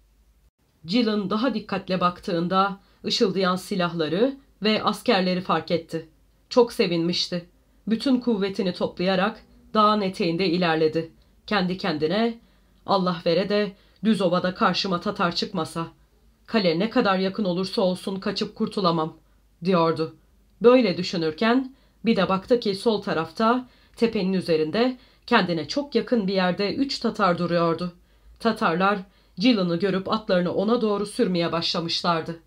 A: Gillen daha dikkatle baktığında ışıldayan silahları ve askerleri fark etti. Çok sevinmişti. Bütün kuvvetini toplayarak dağın eteğinde ilerledi. Kendi kendine, Allah vere de düz ovada karşıma Tatar çıkmasa. Kale ne kadar yakın olursa olsun kaçıp kurtulamam, diyordu. Böyle düşünürken bir de baktı ki sol tarafta, tepenin üzerinde, kendine çok yakın bir yerde üç Tatar duruyordu. Tatarlar Gillen'ı görüp atlarını ona doğru sürmeye başlamışlardı.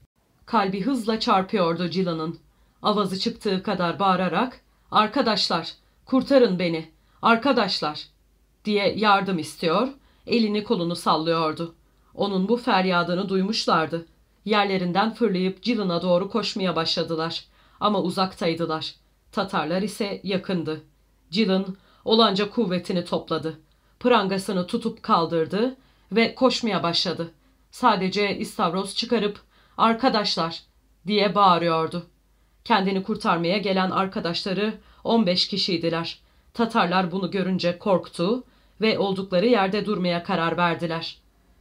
A: Kalbi hızla çarpıyordu Gillen'ın. Avazı çıktığı kadar bağırarak, "Arkadaşlar, kurtarın beni, arkadaşlar!" diye yardım istiyor, elini kolunu sallıyordu. Onun bu feryadını duymuşlardı. Yerlerinden fırlayıp Gillen'a doğru koşmaya başladılar. Ama uzaktaydılar. Tatarlar ise yakındı. Gillen olanca kuvvetini topladı. Prangasını tutup kaldırdı ve koşmaya başladı. Sadece istavroz çıkarıp "Arkadaşlar!" diye bağırıyordu. Kendini kurtarmaya gelen arkadaşları on beş kişiydiler. Tatarlar bunu görünce korktu ve oldukları yerde durmaya karar verdiler.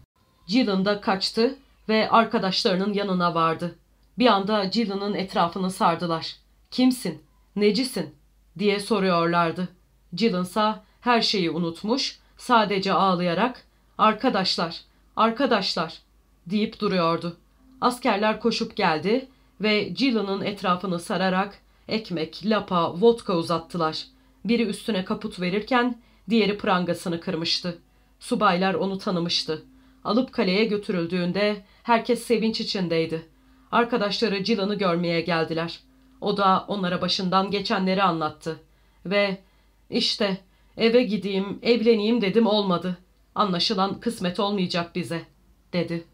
A: Gillen da kaçtı ve arkadaşlarının yanına vardı. Bir anda Gillen'ın etrafını sardılar. "Kimsin? Necisin?" diye soruyorlardı. Gillen ise her şeyi unutmuş, sadece ağlayarak "Arkadaşlar, arkadaşlar!" deyip duruyordu. Askerler koşup geldi ve Gillen'ın etrafını sararak ekmek, lapa, vodka uzattılar. Biri üstüne kaput verirken diğeri prangasını kırmıştı. Subaylar onu tanımıştı. Alıp kaleye götürüldüğünde herkes sevinç içindeydi. Arkadaşları Gillen'ı görmeye geldiler. O da onlara başından geçenleri anlattı. Ve "İşte eve gideyim, evleneyim dedim, olmadı. Anlaşılan kısmet olmayacak bize," dedi.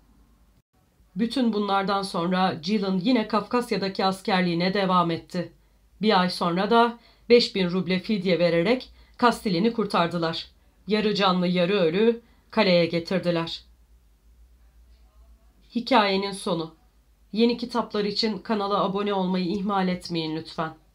A: Bütün bunlardan sonra Gillen yine Kafkasya'daki askerliğine devam etti. Bir ay sonra da beş bin ruble fidye vererek Kastilini kurtardılar. Yarı canlı yarı ölü kaleye getirdiler. Hikayenin sonu. Yeni kitaplar için kanala abone olmayı ihmal etmeyin lütfen.